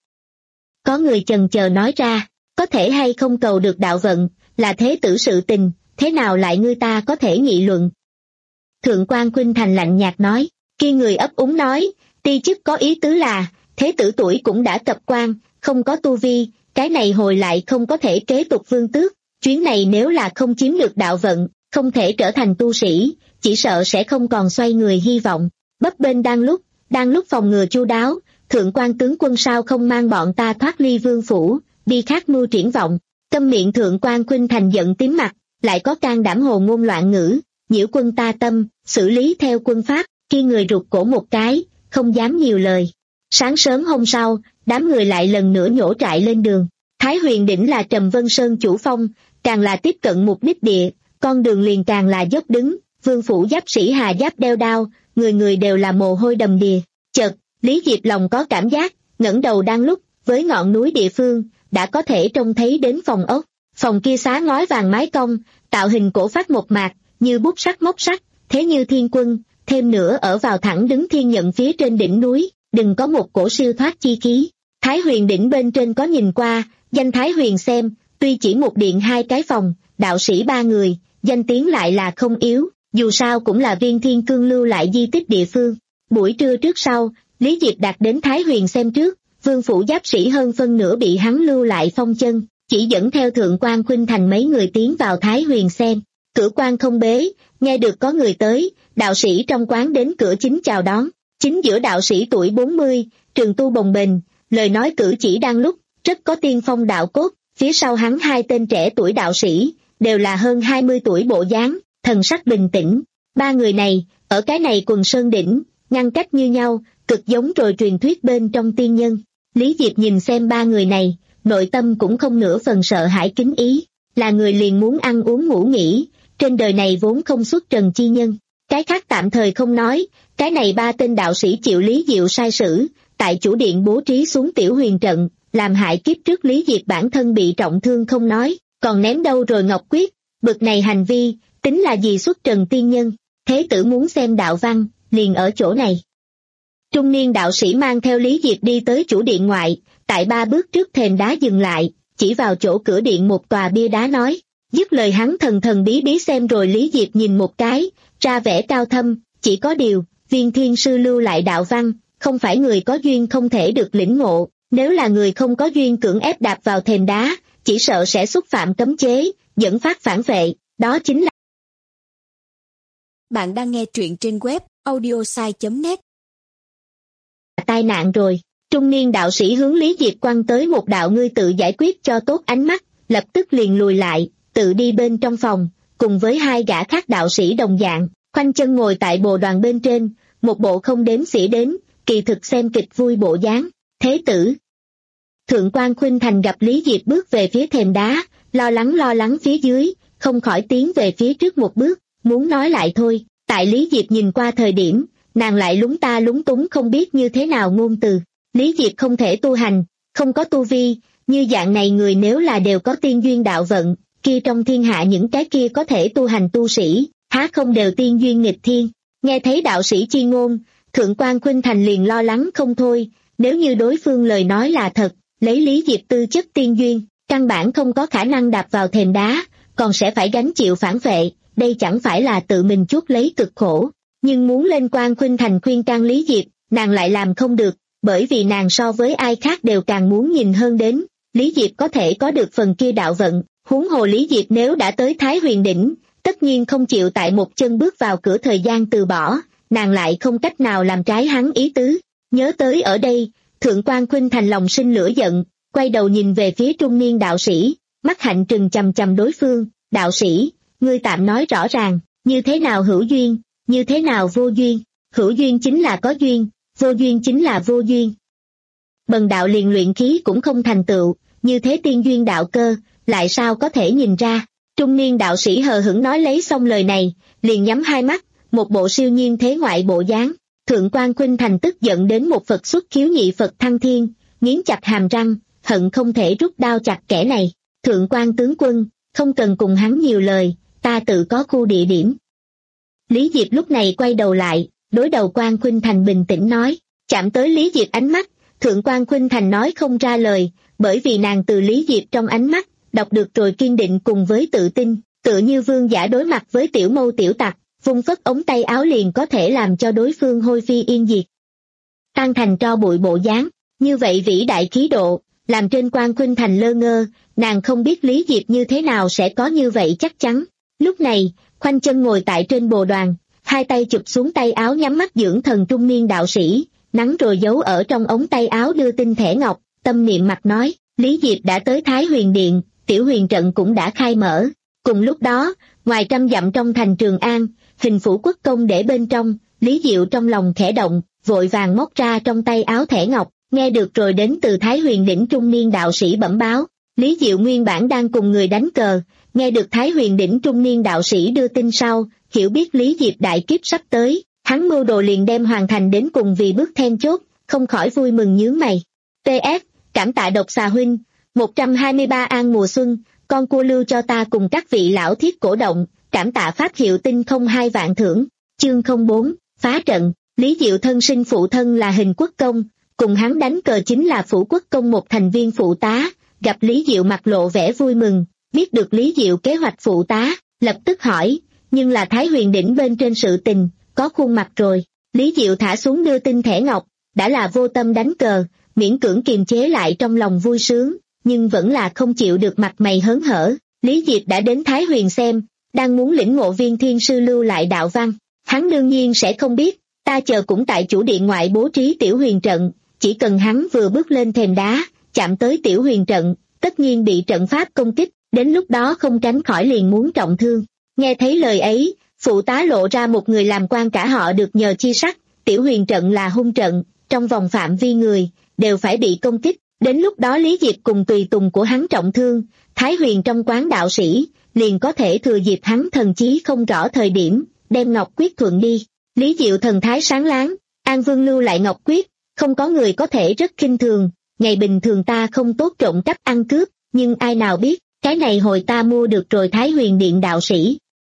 Có người chần chờ nói ra, có thể hay không cầu được đạo vận, là thế tử sự tình, thế nào lại ngươi ta có thể nghị luận. Thượng quan Khuynh Thành lạnh nhạt nói, kia người ấp úng nói, ti chức có ý tứ là, thế tử tuổi cũng đã cập quan, không có tu vi, cái này hồi lại không có thể kế tục vương tước, chuyến này nếu là không chiếm được đạo vận, không thể trở thành tu sĩ, chỉ sợ sẽ không còn xoay người hy vọng. Bấp bênh đang lúc, đang lúc phòng ngừa chu đáo, Thượng quan tướng quân sao không mang bọn ta thoát ly vương phủ, đi khác mưu triển vọng. Câm miệng Thượng quan Khuynh Thành giận tím mặt, lại có can đảm hồ ngôn loạn ngữ, nhiễu quân ta tâm, xử lý theo quân pháp, khi người rụt cổ một cái, không dám nhiều lời. Sáng sớm hôm sau, đám người lại lần nữa nhổ trại lên đường. Thái Huyền Đỉnh là Trầm Vân Sơn chủ phong, càng là tiếp cận mục đích địa, con đường liền càng là dốc đứng, vương phủ giáp sĩ hà giáp đeo đao, người người đều là mồ hôi đầm đìa. Chợt, Lý Diệp lòng có cảm giác, ngẩng đầu đang lúc, với ngọn núi địa phương, đã có thể trông thấy đến phòng ốc. Phòng kia xá ngói vàng mái cong, tạo hình cổ phát một mạc, như bút sắc móc sắc, thế như thiên quân, thêm nữa ở vào thẳng đứng thiên nhận phía trên đỉnh núi, đừng có một cổ siêu thoát chi khí. Thái Huyền Đỉnh bên trên có nhìn qua, danh Thái Huyền xem, tuy chỉ một điện hai cái phòng, đạo sĩ ba người, danh tiếng lại là không yếu, dù sao cũng là viên thiên cương lưu lại di tích địa phương. Buổi trưa trước sau, Lý Diệp đạt đến Thái Huyền xem trước, vương phủ giáp sĩ hơn phân nửa bị hắn lưu lại phong chân, chỉ dẫn theo Thượng quan Khuynh Thành mấy người tiến vào Thái Huyền xem. Cửa quan không bế, nghe được có người tới, đạo sĩ trong quán đến cửa chính chào đón. Chính giữa đạo sĩ tuổi bốn mươi, trường tu bồng bềnh, lời nói cử chỉ đang lúc, rất có tiên phong đạo cốt, phía sau hắn hai tên trẻ tuổi đạo sĩ, đều là hơn hai mươi tuổi bộ dáng, thần sắc bình tĩnh. Ba người này, ở cái này quần sơn đỉnh, ngăn cách như nhau, cực giống rồi truyền thuyết bên trong tiên nhân. Lý Diệp nhìn xem ba người này, nội tâm cũng không nửa phần sợ hãi kính ý, là người liền muốn ăn uống ngủ nghỉ, trên đời này vốn không xuất trần chi nhân. Cái khác tạm thời không nói, cái này ba tên đạo sĩ chịu Lý Diệu sai sử, tại chủ điện bố trí xuống tiểu huyền trận, làm hại kiếp trước Lý Diệp bản thân bị trọng thương không nói, còn ném đâu rồi ngọc quyết, bực này hành vi, tính là gì xuất trần tiên nhân, thế tử muốn xem đạo văn, liền ở chỗ này. Trung niên đạo sĩ mang theo Lý Diệp đi tới chủ điện ngoại, tại ba bước trước thềm đá dừng lại, chỉ vào chỗ cửa điện một tòa bia đá nói, dứt lời hắn thần thần bí bí xem rồi Lý Diệp nhìn một cái, ra vẻ cao thâm, chỉ có điều, viên thiên sư lưu lại đạo văn, không phải người có duyên không thể được lĩnh ngộ, nếu là người không có duyên cưỡng ép đạp vào thềm đá, chỉ sợ sẽ xúc phạm cấm chế, dẫn phát phản vệ, đó chính là... Bạn đang nghe truyện trên web audiosai chấm net. Tai nạn rồi, trung niên đạo sĩ hướng Lý Diệp quăng tới một đạo ngươi tự giải quyết cho tốt ánh mắt, lập tức liền lùi lại, tự đi bên trong phòng, cùng với hai gã khác đạo sĩ đồng dạng, khoanh chân ngồi tại bồ đoàn bên trên, một bộ không đếm xỉa đến, kỳ thực xem kịch vui bộ dáng. Thế tử. Thượng quan Khuynh Thành gặp Lý Diệp bước về phía thềm đá, lo lắng lo lắng phía dưới, không khỏi tiến về phía trước một bước, muốn nói lại thôi, tại Lý Diệp nhìn qua thời điểm, nàng lại lúng ta lúng túng không biết như thế nào ngôn từ. Lý Diệp không thể tu hành, không có tu vi, như dạng này người nếu là đều có tiên duyên đạo vận, kia trong thiên hạ những cái kia có thể tu hành tu sĩ, há không đều tiên duyên nghịch thiên. Nghe thấy đạo sĩ chi ngôn, Thượng quan Khuynh Thành liền lo lắng không thôi, nếu như đối phương lời nói là thật, lấy Lý Diệp tư chất tiên duyên, căn bản không có khả năng đạp vào thềm đá, còn sẽ phải gánh chịu phản vệ, đây chẳng phải là tự mình chuốc lấy cực khổ. Nhưng muốn lên quan Khuynh Thành khuyên can Lý Diệp, nàng lại làm không được, bởi vì nàng so với ai khác đều càng muốn nhìn hơn đến, Lý Diệp có thể có được phần kia đạo vận, huống hồ Lý Diệp nếu đã tới Thái Huyền Đỉnh, tất nhiên không chịu tại một chân bước vào cửa thời gian từ bỏ, nàng lại không cách nào làm trái hắn ý tứ. Nhớ tới ở đây, Thượng quan Khuynh Thành lòng sinh lửa giận, quay đầu nhìn về phía trung niên đạo sĩ, mắt hạnh trừng chằm chằm đối phương, đạo sĩ, ngươi tạm nói rõ ràng, như thế nào hữu duyên, như thế nào vô duyên, hữu duyên chính là có duyên, vô duyên chính là vô duyên. Bần đạo liền luyện khí cũng không thành tựu, như thế tiên duyên đạo cơ, lại sao có thể nhìn ra. Trung niên đạo sĩ hờ hững nói lấy xong lời này, liền nhắm hai mắt, một bộ siêu nhiên thế ngoại bộ dáng. Thượng quan Khuynh Thành tức giận đến một Phật xuất khiếu nhị Phật thăng thiên, nghiến chặt hàm răng, hận không thể rút đao chặt kẻ này. Thượng quan tướng quân, không cần cùng hắn nhiều lời, ta tự có khu địa điểm. Lý Diệp lúc này quay đầu lại, đối đầu quan Khuynh Thành bình tĩnh nói, chạm tới Lý Diệp ánh mắt, Thượng quan Khuynh Thành nói không ra lời, bởi vì nàng từ Lý Diệp trong ánh mắt, đọc được rồi kiên định cùng với tự tin, tựa như vương giả đối mặt với tiểu mâu tiểu tặc, vung phất ống tay áo liền có thể làm cho đối phương hôi phi yên diệt. Tan thành tro bụi bộ dáng, như vậy vĩ đại khí độ, làm trên quan Khuynh Thành lơ ngơ, nàng không biết Lý Diệp như thế nào sẽ có như vậy chắc chắn. Lúc này, khoanh chân ngồi tại trên bồ đoàn, hai tay chụp xuống tay áo nhắm mắt dưỡng thần trung niên đạo sĩ, nắng rồi giấu ở trong ống tay áo đưa tinh thẻ ngọc, tâm niệm mặt nói, Lý Diệp đã tới Thái Huyền Điện, tiểu huyền trận cũng đã khai mở. Cùng lúc đó, ngoài trăm dặm trong thành Trường An, hình phủ quốc công để bên trong, Lý Diệu trong lòng khẽ động, vội vàng móc ra trong tay áo thẻ ngọc, nghe được rồi đến từ Thái Huyền Đỉnh trung niên đạo sĩ bẩm báo. Lý Diệu nguyên bản đang cùng người đánh cờ, nghe được Thái Huyền Đỉnh trung niên đạo sĩ đưa tin sau, hiểu biết Lý Diệp đại kiếp sắp tới, hắn mưu đồ liền đem hoàn thành đến cùng vì bước then chốt, không khỏi vui mừng nhướng mày. pê ét, cảm tạ độc xà huynh, một trăm hai mươi ba an mùa xuân, con cua lưu cho ta cùng các vị lão thiết cổ động, cảm tạ pháp hiệu tinh không hai vạn thưởng. Chương không bốn, phá trận. Lý Diệu thân sinh phụ thân là Hình Quốc công, cùng hắn đánh cờ chính là Phủ Quốc công một thành viên phụ tá, gặp Lý Diệu mặt lộ vẻ vui mừng, biết được Lý Diệu kế hoạch phụ tá, lập tức hỏi, nhưng là Thái Huyền Đỉnh bên trên sự tình, có khuôn mặt rồi. Lý Diệu thả xuống đưa tin thẻ ngọc, đã là vô tâm đánh cờ, miễn cưỡng kiềm chế lại trong lòng vui sướng, nhưng vẫn là không chịu được mặt mày hớn hở. Lý Diệp đã đến Thái Huyền xem, đang muốn lĩnh ngộ Viên Thiên Sư lưu lại đạo văn, hắn đương nhiên sẽ không biết, ta chờ cũng tại chủ điện ngoại bố trí tiểu huyền trận, chỉ cần hắn vừa bước lên thềm đá, chạm tới tiểu huyền trận, tất nhiên bị trận pháp công kích, đến lúc đó không tránh khỏi liền muốn trọng thương. Nghe thấy lời ấy, phụ tá lộ ra một người làm quan cả họ được nhờ chi sắc, tiểu huyền trận là hung trận, trong vòng phạm vi người, đều phải bị công kích, đến lúc đó Lý Diệp cùng tùy tùng của hắn trọng thương, Thái Huyền trong quán đạo sĩ, liền có thể thừa dịp hắn thần chí không rõ thời điểm, đem Ngọc Quyết thuận đi. Lý Diệu thần thái sáng láng, An Vương lưu lại Ngọc Quyết, không có người có thể rất khinh thường, ngày bình thường ta không tốt trộm cắp ăn cướp, nhưng ai nào biết, cái này hồi ta mua được rồi Thái Huyền Điện đạo sĩ.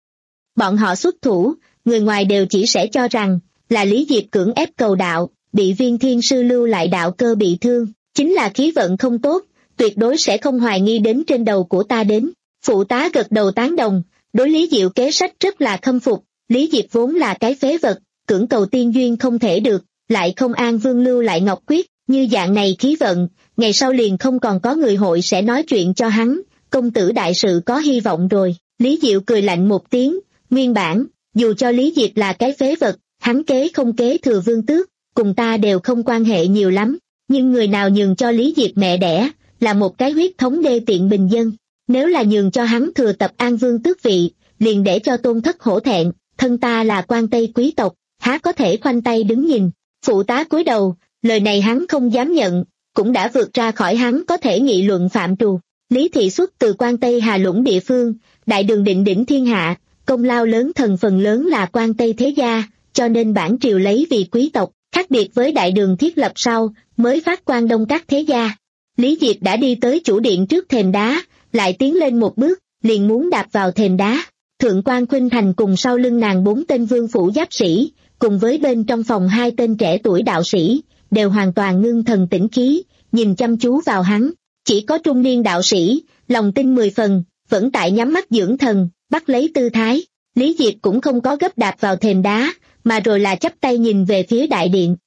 Bọn họ xuất thủ, người ngoài đều chỉ sẽ cho rằng, là Lý Diệp cưỡng ép cầu đạo, bị Viên Thiên Sư lưu lại đạo cơ bị thương, chính là khí vận không tốt, tuyệt đối sẽ không hoài nghi đến trên đầu của ta đến. Phụ tá gật đầu tán đồng, đối Lý Diệu kế sách rất là khâm phục, Lý Diệp vốn là cái phế vật, cưỡng cầu tiên duyên không thể được, lại không An Vương lưu lại Ngọc Quyết, như dạng này khí vận, ngày sau liền không còn có người hội sẽ nói chuyện cho hắn, công tử đại sự có hy vọng rồi. Lý Diệu cười lạnh một tiếng, nguyên bản, dù cho Lý Diệp là cái phế vật, hắn kế không kế thừa vương tước, cùng ta đều không quan hệ nhiều lắm, nhưng người nào nhường cho Lý Diệp mẹ đẻ, là một cái huyết thống đê tiện bình dân. Nếu là nhường cho hắn thừa tập An Vương tước vị, liền để cho tôn thất hổ thẹn, thân ta là quan Tây quý tộc, há có thể khoanh tay đứng nhìn. Phụ tá cúi đầu, lời này hắn không dám nhận, cũng đã vượt ra khỏi hắn có thể nghị luận phạm trù. Lý thị xuất từ quan Tây Hà Lũng địa phương, đại đường định đỉnh thiên hạ, công lao lớn thần phần lớn là quan Tây thế gia, cho nên bản triều lấy vì quý tộc, khác biệt với đại đường thiết lập sau, mới phát quan đông các thế gia. Lý Diệp đã đi tới chủ điện trước thềm đá, lại tiến lên một bước, liền muốn đạp vào thềm đá. Thượng quan Khuynh Thành cùng sau lưng nàng bốn tên vương phủ giáp sĩ, cùng với bên trong phòng hai tên trẻ tuổi đạo sĩ, đều hoàn toàn ngưng thần tĩnh khí, nhìn chăm chú vào hắn. Chỉ có trung niên đạo sĩ, lòng tin mười phần, vẫn tại nhắm mắt dưỡng thần, bắt lấy tư thái. Lý Diệp cũng không có gấp đạp vào thềm đá, mà rồi là chắp tay nhìn về phía đại điện.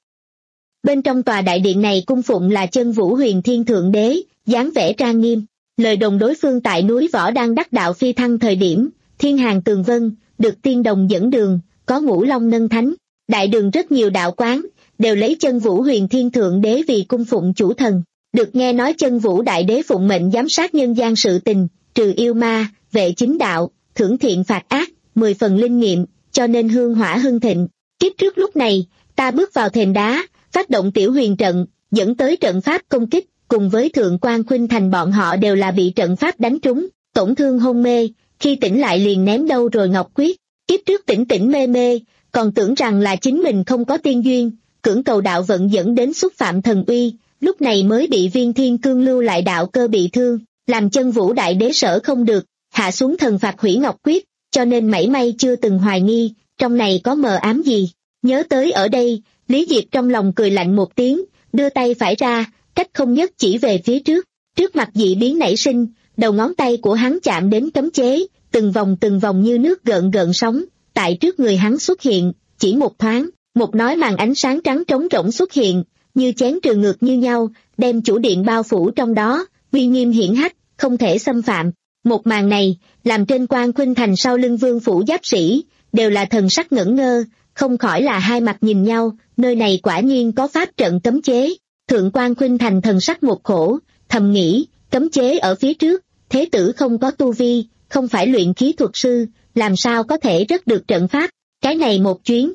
Bên trong tòa đại điện này cung phụng là Chân Vũ Huyền Thiên Thượng Đế, dáng vẻ trang nghiêm. Lời đồn đối phương tại núi Võ đang đắc đạo phi thăng thời điểm, thiên hàng tường vân, được tiên đồng dẫn đường, có ngũ long nâng thánh. Đại đường rất nhiều đạo quán, đều lấy Chân Vũ Huyền Thiên Thượng Đế vì cung phụng chủ thần. Được nghe nói Chân Vũ Đại Đế phụng mệnh giám sát nhân gian sự tình, trừ yêu ma, vệ chính đạo, thưởng thiện phạt ác, mười phần linh nghiệm, cho nên hương hỏa hưng thịnh. Kiếp trước lúc này, ta bước vào thềm đá, phát động tiểu huyền trận, dẫn tới trận pháp công kích, cùng với Thượng quan Khuynh Thành bọn họ đều là bị trận pháp đánh trúng, tổn thương hôn mê, khi tỉnh lại liền ném đâu rồi Ngọc Quyết. Kiếp trước tỉnh tỉnh mê mê, còn tưởng rằng là chính mình không có tiên duyên, cưỡng cầu đạo vận dẫn đến xúc phạm thần uy, lúc này mới bị Viên Thiên Cương lưu lại đạo cơ bị thương, làm Chân Vũ Đại Đế sở không được, hạ xuống thần phạt hủy ngọc quyết, cho nên mảy may chưa từng hoài nghi, trong này có mờ ám gì. Nhớ tới ở đây, Lý Diệp trong lòng cười lạnh một tiếng, đưa tay phải ra, cách không nhất chỉ về phía trước, trước mặt dị biến nảy sinh, đầu ngón tay của hắn chạm đến cấm chế, từng vòng từng vòng như nước gợn gợn sóng, tại trước người hắn xuất hiện, chỉ một thoáng, một nói màn ánh sáng trắng trống rỗng xuất hiện, như chén trường ngược như nhau, đem chủ điện bao phủ trong đó, uy nghiêm hiển hách, không thể xâm phạm. Một màn này, làm trên Quan Khuynh Thành sau lưng Vương phủ giáp sĩ, đều là thần sắc ngẩn ngơ, không khỏi là hai mặt nhìn nhau, nơi này quả nhiên có pháp trận cấm chế. Thượng Quan Khuynh Thành thần sắc một khổ, thầm nghĩ, cấm chế ở phía trước, thế tử không có tu vi, không phải luyện khí thuật sư, làm sao có thể rất được trận pháp, cái này một chuyến.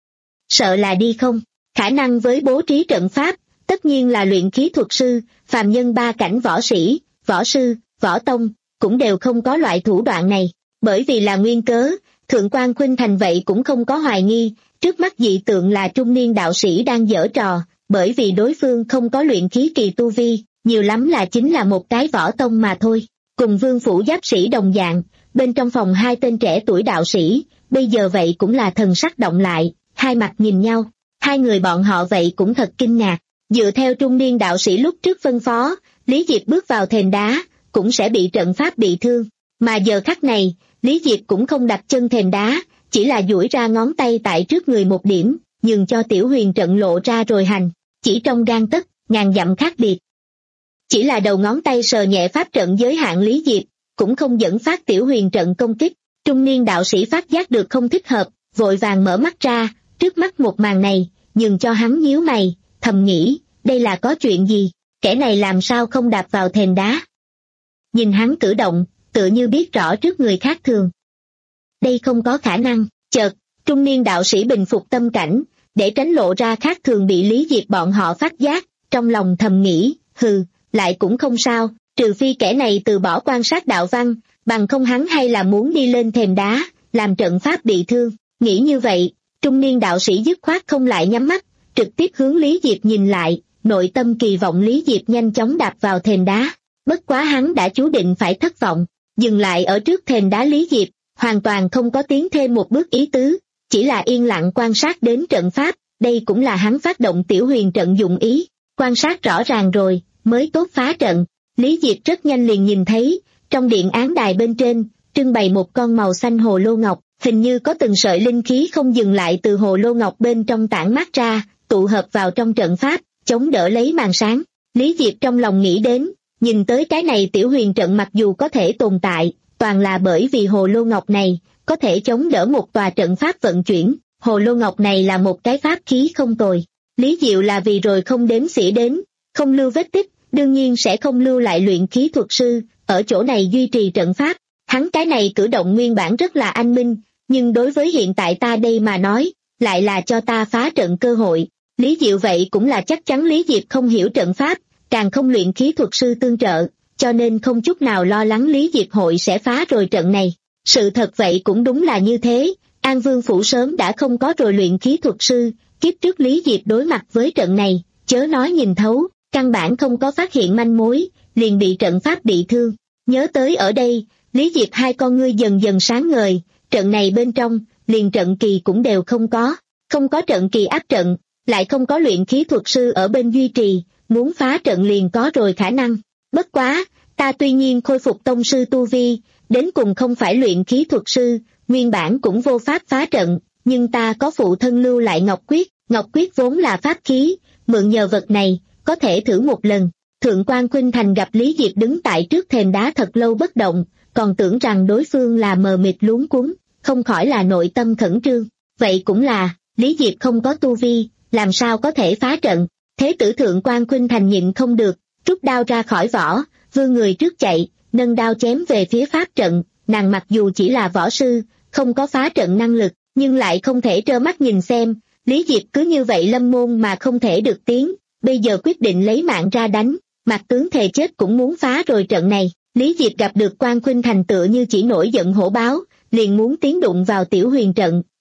Sợ là đi không, khả năng với bố trí trận pháp, tất nhiên là luyện khí thuật sư, phàm nhân ba cảnh võ sĩ, võ sư, võ tông, cũng đều không có loại thủ đoạn này, bởi vì là nguyên cớ, Thượng Quan Khuynh Thành vậy cũng không có hoài nghi, trước mắt dị tượng là trung niên đạo sĩ đang giở trò, bởi vì đối phương không có luyện khí kỳ tu vi, nhiều lắm là chính là một cái võ tông mà thôi. Cùng Vương phủ giáp sĩ đồng dạng, bên trong phòng hai tên trẻ tuổi đạo sĩ, bây giờ vậy cũng là thần sắc động lại, hai mặt nhìn nhau, hai người bọn họ vậy cũng thật kinh ngạc, dựa theo trung niên đạo sĩ lúc trước phân phó, Lý Diệp bước vào thềm đá, cũng sẽ bị trận pháp bị thương, mà giờ khắc này, Lý Diệp cũng không đặt chân thềm đá, chỉ là duỗi ra ngón tay tại trước người một điểm, nhường cho tiểu huyền trận lộ ra rồi hành, chỉ trong gang tấc, ngàn dặm khác biệt. Chỉ là đầu ngón tay sờ nhẹ pháp trận giới hạn Lý Diệp, cũng không dẫn phát tiểu huyền trận công kích, trung niên đạo sĩ phát giác được không thích hợp, vội vàng mở mắt ra, trước mắt một màn này, nhường cho hắn nhíu mày, thầm nghĩ, đây là có chuyện gì, kẻ này làm sao không đạp vào thềm đá. Nhìn hắn cử động, tựa như biết rõ trước người khác thường. Đây không có khả năng, chợt, trung niên đạo sĩ bình phục tâm cảnh, để tránh lộ ra khác thường bị Lý Diệp bọn họ phát giác, trong lòng thầm nghĩ, hừ, lại cũng không sao, trừ phi kẻ này từ bỏ quan sát đạo văn, bằng không hắn hay là muốn đi lên thềm đá, làm trận pháp bị thương. Nghĩ như vậy, trung niên đạo sĩ dứt khoát không lại nhắm mắt, trực tiếp hướng Lý Diệp nhìn lại, nội tâm kỳ vọng Lý Diệp nhanh chóng đạp vào thềm đá. Bất quá hắn đã chú định phải thất vọng, dừng lại ở trước thềm đá Lý Diệp, hoàn toàn không có tiến thêm một bước ý tứ, chỉ là yên lặng quan sát đến trận pháp, đây cũng là hắn phát động tiểu huyền trận dụng ý, quan sát rõ ràng rồi, mới tốt phá trận. Lý Diệp rất nhanh liền nhìn thấy, trong điện án đài bên trên, trưng bày một con màu xanh hồ lô ngọc, hình như có từng sợi linh khí không dừng lại từ hồ lô ngọc bên trong tản mát ra, tụ hợp vào trong trận pháp, chống đỡ lấy màn sáng. Lý Diệp trong lòng nghĩ đến, nhìn tới cái này tiểu huyền trận mặc dù có thể tồn tại, toàn là bởi vì hồ lô ngọc này, có thể chống đỡ một tòa trận pháp vận chuyển, hồ lô ngọc này là một cái pháp khí không tồi. Lý Diệu là vì rồi không đếm xỉa đến, không lưu vết tích, đương nhiên sẽ không lưu lại luyện khí thuật sư, ở chỗ này duy trì trận pháp. Hắn cái này cử động nguyên bản rất là anh minh, nhưng đối với hiện tại ta đây mà nói, lại là cho ta phá trận cơ hội. Lý Diệu vậy cũng là chắc chắn Lý Diệp không hiểu trận pháp, càng không luyện khí thuật sư tương trợ, cho nên không chút nào lo lắng Lý Diệp hội sẽ phá rồi trận này. Sự thật vậy cũng đúng là như thế, An Vương phủ sớm đã không có rồi luyện khí thuật sư, kiếp trước Lý Diệp đối mặt với trận này, chớ nói nhìn thấu, căn bản không có phát hiện manh mối, liền bị trận pháp bị thương. Nhớ tới ở đây, Lý Diệp hai con ngươi dần dần sáng ngời, trận này bên trong, liền trận kỳ cũng đều không có, không có trận kỳ áp trận, lại không có luyện khí thuật sư ở bên duy trì, muốn phá trận liền có rồi khả năng. Bất quá, ta tuy nhiên khôi phục tông sư tu vi, đến cùng không phải luyện khí thuật sư, nguyên bản cũng vô pháp phá trận, nhưng ta có phụ thân lưu lại Ngọc Quyết, Ngọc Quyết vốn là pháp khí, mượn nhờ vật này, có thể thử một lần. Thượng Quan Khuynh Thành gặp Lý Diệp đứng tại trước thềm đá thật lâu bất động, còn tưởng rằng đối phương là mờ mịt luống cuống, không khỏi là nội tâm khẩn trương. Vậy cũng là, Lý Diệp không có tu vi, làm sao có thể phá trận. Thế tử Thượng Quan Khuynh Thành nhịn không được, rút đao ra khỏi vỏ, vươn người trước chạy, nâng đao chém về phía pháp trận. Nàng mặc dù chỉ là võ sư, không có phá trận năng lực, nhưng lại không thể trơ mắt nhìn xem, Lý Diệp cứ như vậy lâm môn mà không thể được tiến, bây giờ quyết định lấy mạng ra đánh, mặt tướng thề chết cũng muốn phá rồi trận này. Lý Diệp gặp được Quan Khuynh Thành tựa như chỉ nổi giận hổ báo, liền muốn tiến đụng vào tiểu huyền trận,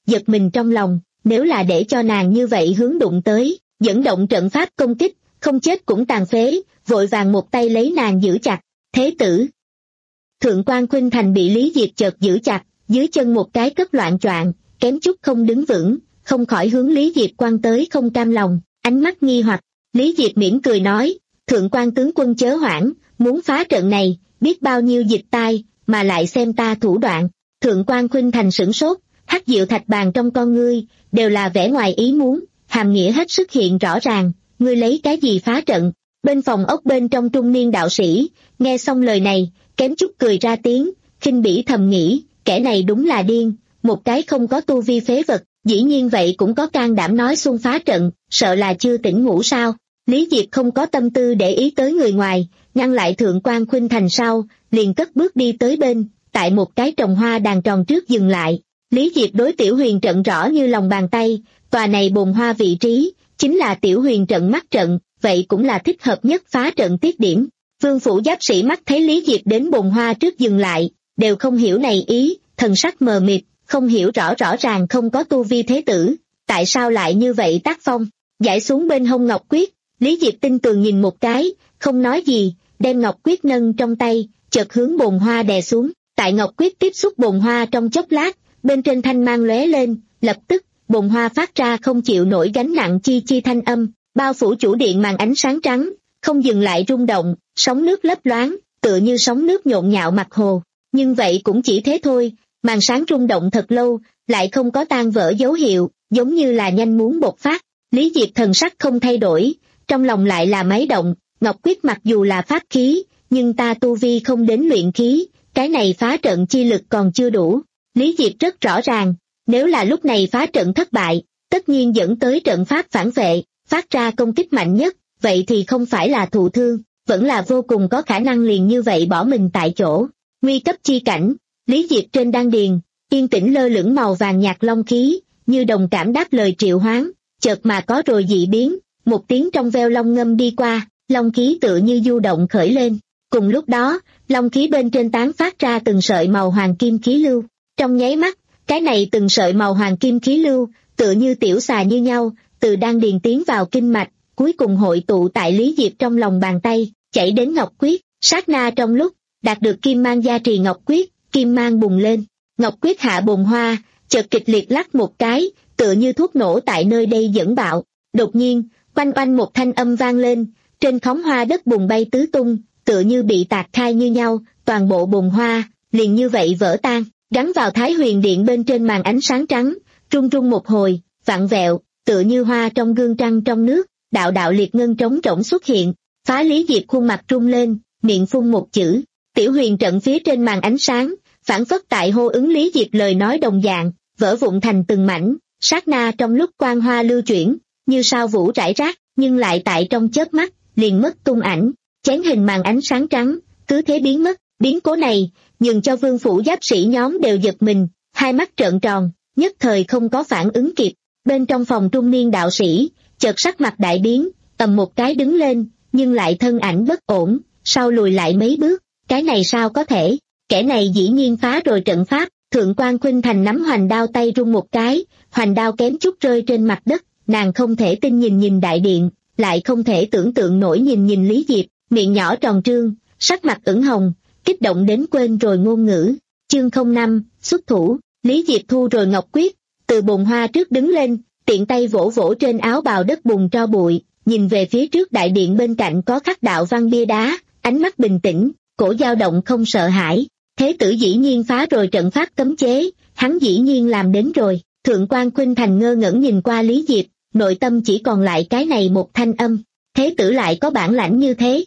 giật mình trong lòng, nếu là để cho nàng như vậy hướng đụng tới, dẫn động trận pháp công kích, không chết cũng tàn phế, vội vàng một tay lấy nàng giữ chặt. Thế tử. Thượng quan Khuynh Thành bị Lý Diệp chợt giữ chặt, dưới chân một cái cất loạn choạng, kém chút không đứng vững, không khỏi hướng Lý Diệp quan tới không cam lòng, ánh mắt nghi hoặc. Lý Diệp mỉm cười nói, thượng quan tướng quân chớ hoảng, muốn phá trận này, biết bao nhiêu dịch tai, mà lại xem ta thủ đoạn. Thượng quan Khuynh Thành sửng sốt, hắc diệu thạch bàn trong con ngươi, đều là vẻ ngoài ý muốn, hàm nghĩa hết sức hiện rõ ràng, ngươi lấy cái gì phá trận. Bên phòng ốc bên trong trung niên đạo sĩ, nghe xong lời này, kém chút cười ra tiếng, khinh bỉ thầm nghĩ, kẻ này đúng là điên, một cái không có tu vi phế vật, dĩ nhiên vậy cũng có can đảm nói xung phá trận, sợ là chưa tỉnh ngủ sao. Lý Diệp không có tâm tư để ý tới người ngoài, ngăn lại thượng quan Khuynh Thành sau, liền cất bước đi tới bên, tại một cái trồng hoa đàn tròn trước dừng lại. Lý Diệp đối tiểu huyền trận rõ như lòng bàn tay, tòa này bồn hoa vị trí, chính là tiểu huyền trận mắt trận, vậy cũng là thích hợp nhất phá trận tiết điểm. Vương phủ giáp sĩ mắt thấy Lý Diệp đến bồn hoa trước dừng lại, đều không hiểu này ý, thần sắc mờ mịt, không hiểu rõ rõ ràng không có tu vi thế tử, tại sao lại như vậy tác phong. Giải xuống bên hông ngọc quyết, Lý Diệp tinh tường nhìn một cái, không nói gì, đem ngọc quyết nâng trong tay, chợt hướng bồn hoa đè xuống. Tại ngọc quyết tiếp xúc bồn hoa trong chốc lát, bên trên thanh mang lóe lên, lập tức bồn hoa phát ra không chịu nổi gánh nặng chi chi thanh âm, bao phủ chủ điện màn ánh sáng trắng, không dừng lại rung động, sóng nước lấp loáng, tựa như sóng nước nhộn nhạo mặt hồ. Nhưng vậy cũng chỉ thế thôi, màn sáng rung động thật lâu, lại không có tan vỡ dấu hiệu, giống như là nhanh muốn bộc phát. Lý Diệp thần sắc không thay đổi, trong lòng lại là máy động, ngọc quyết mặc dù là pháp khí, nhưng ta tu vi không đến luyện khí, cái này phá trận chi lực còn chưa đủ. Lý Diệp rất rõ ràng, nếu là lúc này phá trận thất bại, tất nhiên dẫn tới trận pháp phản vệ, phát ra công kích mạnh nhất, vậy thì không phải là thụ thương, vẫn là vô cùng có khả năng liền như vậy bỏ mình tại chỗ. Nguy cấp chi cảnh, Lý Diệp trên đan điền, yên tĩnh lơ lửng màu vàng nhạt long khí, như đồng cảm đáp lời triệu hoán, chợt mà có rồi dị biến, một tiếng trong veo long ngâm đi qua, long khí tựa như du động khởi lên. Cùng lúc đó, long khí bên trên tán phát ra từng sợi màu hoàng kim khí lưu. Trong nháy mắt, cái này từng sợi màu hoàng kim khí lưu, tựa như tiểu xà như nhau, từ đan điền tiến vào kinh mạch, cuối cùng hội tụ tại Lý Diệp trong lòng bàn tay, chảy đến ngọc quyết. Sát na trong lúc đạt được kim mang gia trì ngọc quyết, kim mang bùng lên, ngọc quyết hạ bồn hoa, chợt kịch liệt lắc một cái, tựa như thuốc nổ tại nơi đây dẫn bạo. Đột nhiên, oanh oanh một thanh âm vang lên, trên khóm hoa đất bùng bay tứ tung, tựa như bị tạc khai như nhau, toàn bộ bồn hoa liền như vậy vỡ tan, gắn vào Thái Huyền Điện bên trên màn ánh sáng trắng, rung rung một hồi, vặn vẹo, tựa như hoa trong gương trăng trong nước, đạo đạo liệt ngân trống rỗng xuất hiện. Phá Lý Diệp khuôn mặt rung lên, miệng phun một chữ, tiểu huyền trận phía trên màn ánh sáng, phản phất tại hô ứng Lý Diệp lời nói đồng dạng, vỡ vụn thành từng mảnh, sát na trong lúc quang hoa lưu chuyển, như sao vũ rải rác, nhưng lại tại trong chớp mắt, liền mất tung ảnh, chén hình màn ánh sáng trắng, cứ thế biến mất. Biến cố này, nhường cho vương phủ giáp sĩ nhóm đều giật mình, hai mắt trợn tròn, nhất thời không có phản ứng kịp. Bên trong phòng trung niên đạo sĩ, chợt sắc mặt đại biến, ầm một cái đứng lên, nhưng lại thân ảnh bất ổn, sau lùi lại mấy bước, cái này sao có thể, kẻ này dĩ nhiên phá rồi trận pháp. Thượng quan Khuynh Thành nắm hoành đao tay rung một cái, hoành đao kém chút rơi trên mặt đất, nàng không thể tin nhìn nhìn đại điện, lại không thể tưởng tượng nổi nhìn nhìn Lý Diệp, miệng nhỏ tròn trương, sắc mặt ửng hồng, kích động đến quên rồi ngôn ngữ. Chương không năm, xuất thủ. Lý Diệp thu rồi ngọc quyết, từ bồn hoa trước đứng lên, tiện tay vỗ vỗ trên áo bào đất bùn tro bụi, nhìn về phía trước đại điện bên cạnh có khắc đạo văn bia đá, ánh mắt bình tĩnh, cổ dao động không sợ hãi. Thế tử dĩ nhiên phá rồi trận pháp cấm chế, hắn dĩ nhiên làm đến rồi. Thượng quan Khuynh Thành ngơ ngẩn nhìn qua Lý Diệp, nội tâm chỉ còn lại cái này một thanh âm, thế tử lại có bản lãnh như thế.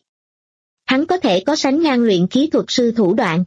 Hắn có thể có sánh ngang luyện khí thuật sư thủ đoạn.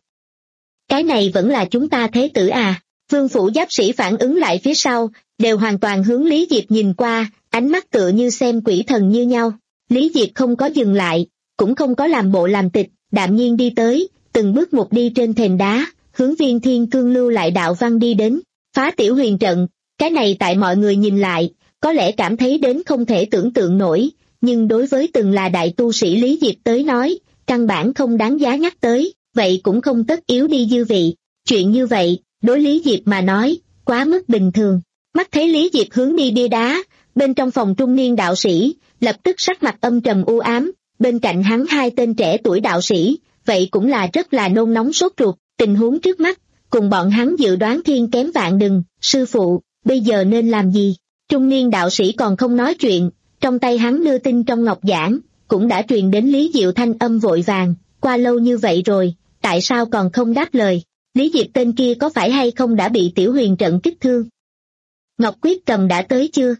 Cái này vẫn là chúng ta thế tử à? Vương phủ giáp sĩ phản ứng lại phía sau, đều hoàn toàn hướng Lý Diệp nhìn qua, ánh mắt tựa như xem quỷ thần như nhau. Lý Diệp không có dừng lại, cũng không có làm bộ làm tịch, đạm nhiên đi tới, từng bước một đi trên thềm đá, hướng Viên Thiên Cương lưu lại đạo văn đi đến. Phá tiểu huyền trận, cái này tại mọi người nhìn lại, có lẽ cảm thấy đến không thể tưởng tượng nổi, nhưng đối với từng là đại tu sĩ Lý Diệp tới nói, căn bản không đáng giá nhắc tới, vậy cũng không tất yếu đi dư vị. Chuyện như vậy, đối Lý Diệp mà nói, quá mức bình thường. Mắt thấy Lý Diệp hướng đi bia đá, bên trong phòng trung niên đạo sĩ, lập tức sắc mặt âm trầm u ám, bên cạnh hắn hai tên trẻ tuổi đạo sĩ, vậy cũng là rất là nôn nóng sốt ruột, tình huống trước mắt, cùng bọn hắn dự đoán thiên kém vạn đừng, sư phụ, bây giờ nên làm gì? Trung niên đạo sĩ còn không nói chuyện, trong tay hắn đưa tin trong ngọc giản, cũng đã truyền đến Lý Diệu thanh âm vội vàng, qua lâu như vậy rồi, tại sao còn không đáp lời? Lý Diệp tên kia có phải hay không đã bị Tiểu Huyền trận kích thương? Ngọc Quyết Cầm đã tới chưa?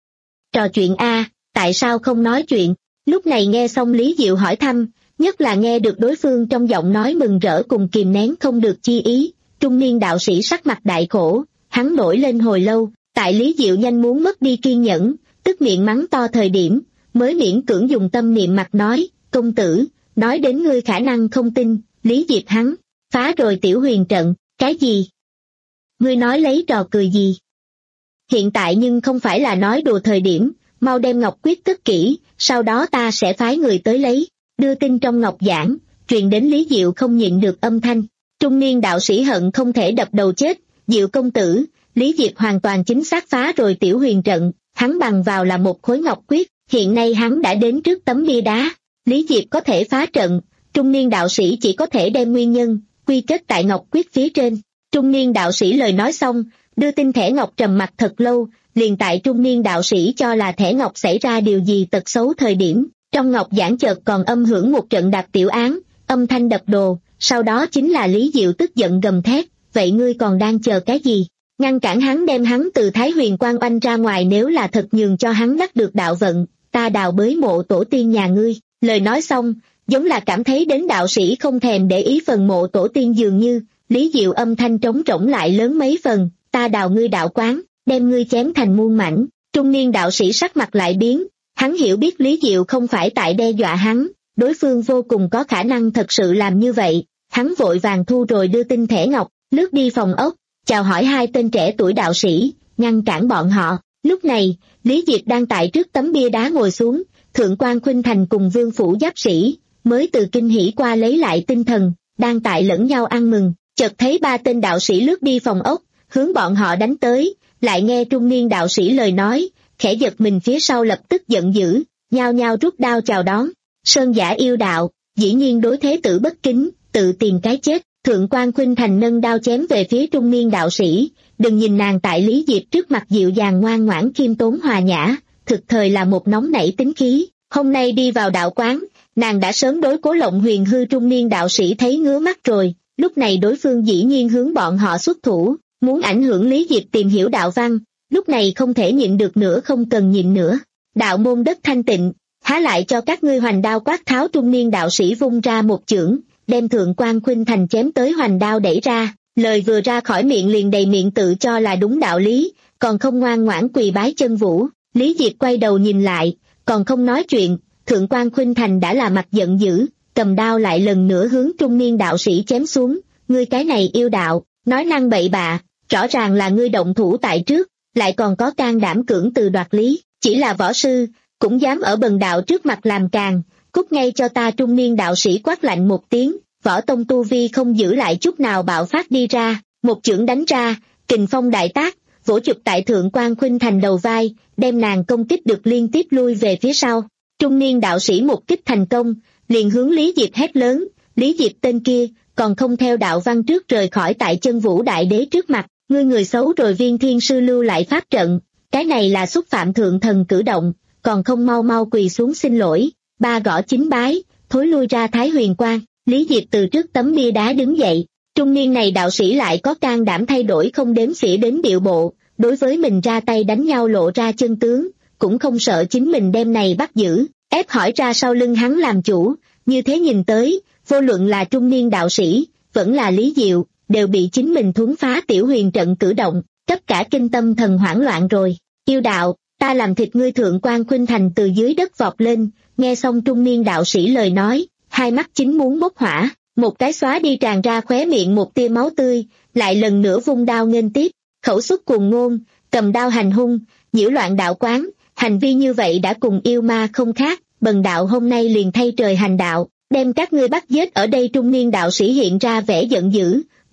Trò chuyện a, tại sao không nói chuyện? Lúc này nghe xong Lý Diệu hỏi thăm, nhất là nghe được đối phương trong giọng nói mừng rỡ cùng kìm nén không được chi ý, trung niên đạo sĩ sắc mặt đại khổ, hắn nổi lên hồi lâu, tại Lý Diệu nhanh muốn mất đi kiên nhẫn, tức miệng mắng to thời điểm, mới miễn cưỡng dùng tâm niệm mặt nói, công tử, nói đến ngươi khả năng không tin, Lý Diệp hắn, phá rồi Tiểu Huyền trận, cái gì? Ngươi nói lấy trò cười gì? Hiện tại nhưng không phải là nói đùa thời điểm, mau đem Ngọc Quyết cất kỹ, sau đó ta sẽ phái người tới lấy, đưa tin trong ngọc giản, truyền đến Lý Diệu không nhịn được âm thanh. Trung niên đạo sĩ hận không thể đập đầu chết, Diệu công tử, Lý Diệp hoàn toàn chính xác phá rồi Tiểu Huyền trận, hắn bằng vào là một khối Ngọc Quyết, hiện nay hắn đã đến trước tấm bia đá, Lý Diệp có thể phá trận, trung niên đạo sĩ chỉ có thể đem nguyên nhân, quy kết tại Ngọc Quyết phía trên. Trung niên đạo sĩ lời nói xong, đưa tin thẻ ngọc trầm mặt thật lâu, liền tại trung niên đạo sĩ cho là thẻ ngọc xảy ra điều gì tật xấu thời điểm, trong ngọc giảng chợt còn âm hưởng một trận đạp tiểu án, âm thanh đập đồ, sau đó chính là Lý Diệu tức giận gầm thét, vậy ngươi còn đang chờ cái gì? Ngăn cản hắn đem hắn từ Thái Huyền Quan oanh ra ngoài, nếu là thật nhường cho hắn đắc được đạo vận, ta đào bới mộ tổ tiên nhà ngươi. Lời nói xong, giống là cảm thấy đến đạo sĩ không thèm để ý phần mộ tổ tiên dường như, Lý Diệu âm thanh trống rỗng lại lớn mấy phần, ta đào ngươi đạo quán, đem ngươi chém thành muôn mảnh. Trung niên đạo sĩ sắc mặt lại biến, hắn hiểu biết Lý Diệu không phải tại đe dọa hắn, đối phương vô cùng có khả năng thật sự làm như vậy, hắn vội vàng thu rồi đưa tin thẻ ngọc, lướt đi phòng ốc, chào hỏi hai tên trẻ tuổi đạo sĩ, ngăn cản bọn họ. Lúc này, Lý Diệp đang tại trước tấm bia đá ngồi xuống, Thượng quan Khuynh Thành cùng Vương phủ giáp sĩ, mới từ kinh hỉ qua lấy lại tinh thần, đang tại lẫn nhau ăn mừng, chợt thấy ba tên đạo sĩ lướt đi phòng ốc, hướng bọn họ đánh tới, lại nghe trung niên đạo sĩ lời nói, khẽ giật mình phía sau lập tức giận dữ, nhao nhao rút đao chào đón. Sơn giả yêu đạo, dĩ nhiên đối thế tử bất kính, tự tìm cái chết. Thượng quan Khuynh Thành nâng đao chém về phía trung niên đạo sĩ, đừng nhìn nàng tại Lý Diệp trước mặt dịu dàng ngoan ngoãn khiêm tốn hòa nhã, thực thời là một nóng nảy tính khí, hôm nay đi vào đạo quán, nàng đã sớm đối Cố Lộng Huyền hư trung niên đạo sĩ thấy ngứa mắt rồi, lúc này đối phương dĩ nhiên hướng bọn họ xuất thủ, muốn ảnh hưởng Lý Diệp tìm hiểu đạo văn, lúc này không thể nhịn được nữa, không cần nhịn nữa. Đạo môn đất thanh tịnh, há lại cho các ngươi hoành đao quát tháo. Trung niên đạo sĩ vung ra một chưởng, đem Thượng quan Khuynh Thành chém tới hoành đao đẩy ra, lời vừa ra khỏi miệng liền đầy miệng tự cho là đúng đạo lý, còn không ngoan ngoãn quỳ bái chân vũ. Lý Diệp quay đầu nhìn lại, còn không nói chuyện, Thượng quan Khuynh Thành đã là mặt giận dữ, cầm đao lại lần nữa hướng trung niên đạo sĩ chém xuống. Ngươi cái này yêu đạo, nói năng bậy bạ, rõ ràng là ngươi động thủ tại trước, lại còn có can đảm cưỡng từ đoạt lý, chỉ là võ sư, cũng dám ở bần đạo trước mặt làm càn, cút ngay cho ta. Trung niên đạo sĩ quát lạnh một tiếng, võ tông tu vi không giữ lại chút nào bạo phát đi ra, một chưởng đánh ra, kình phong đại tác, vỗ chụp tại Thượng quan Khuynh Thành đầu vai, đem nàng công kích được liên tiếp lui về phía sau. Trung niên đạo sĩ một kích thành công, liền hướng Lý Diệp hét lớn, Lý Diệp tên kia, còn không theo đạo văn trước rời khỏi tại Chân Vũ Đại Đế trước mặt, ngươi người xấu rồi. Viên Thiên Sư lưu lại pháp trận, cái này là xúc phạm thượng thần cử động, còn không mau mau quỳ xuống xin lỗi, ba gõ chín bái, thối lui ra Thái Huyền Quan. Lý Diệp từ trước tấm bia đá đứng dậy, trung niên này đạo sĩ lại có can đảm thay đổi không đếm xỉa đến điệu bộ, đối với mình ra tay đánh nhau lộ ra chân tướng, cũng không sợ chính mình đem này bắt giữ, ép hỏi ra sau lưng hắn làm chủ. Như thế nhìn tới, vô luận là trung niên đạo sĩ, vẫn là Lý Diệu, đều bị chính mình thuấn phá Tiểu Huyền trận cử động, cấp cả kinh tâm thần hoảng loạn rồi. Yêu đạo, ta làm thịt ngươi. Thượng quan Khuynh Thành từ dưới đất vọt lên, nghe xong trung niên đạo sĩ lời nói, hai mắt chính muốn bốc hỏa, một cái xóa đi tràn ra khóe miệng một tia máu tươi, lại lần nữa vung đao nghênh tiếp, khẩu xuất cuồng ngôn, cầm đao hành hung, nhiễu loạn đạo quán, hành vi như vậy đã cùng yêu ma không khác, bần đạo hôm nay liền thay trời hành đạo, đem các ngươi bắt giết ở đây. Trung niên đạo sĩ hiện ra vẻ giận dữ,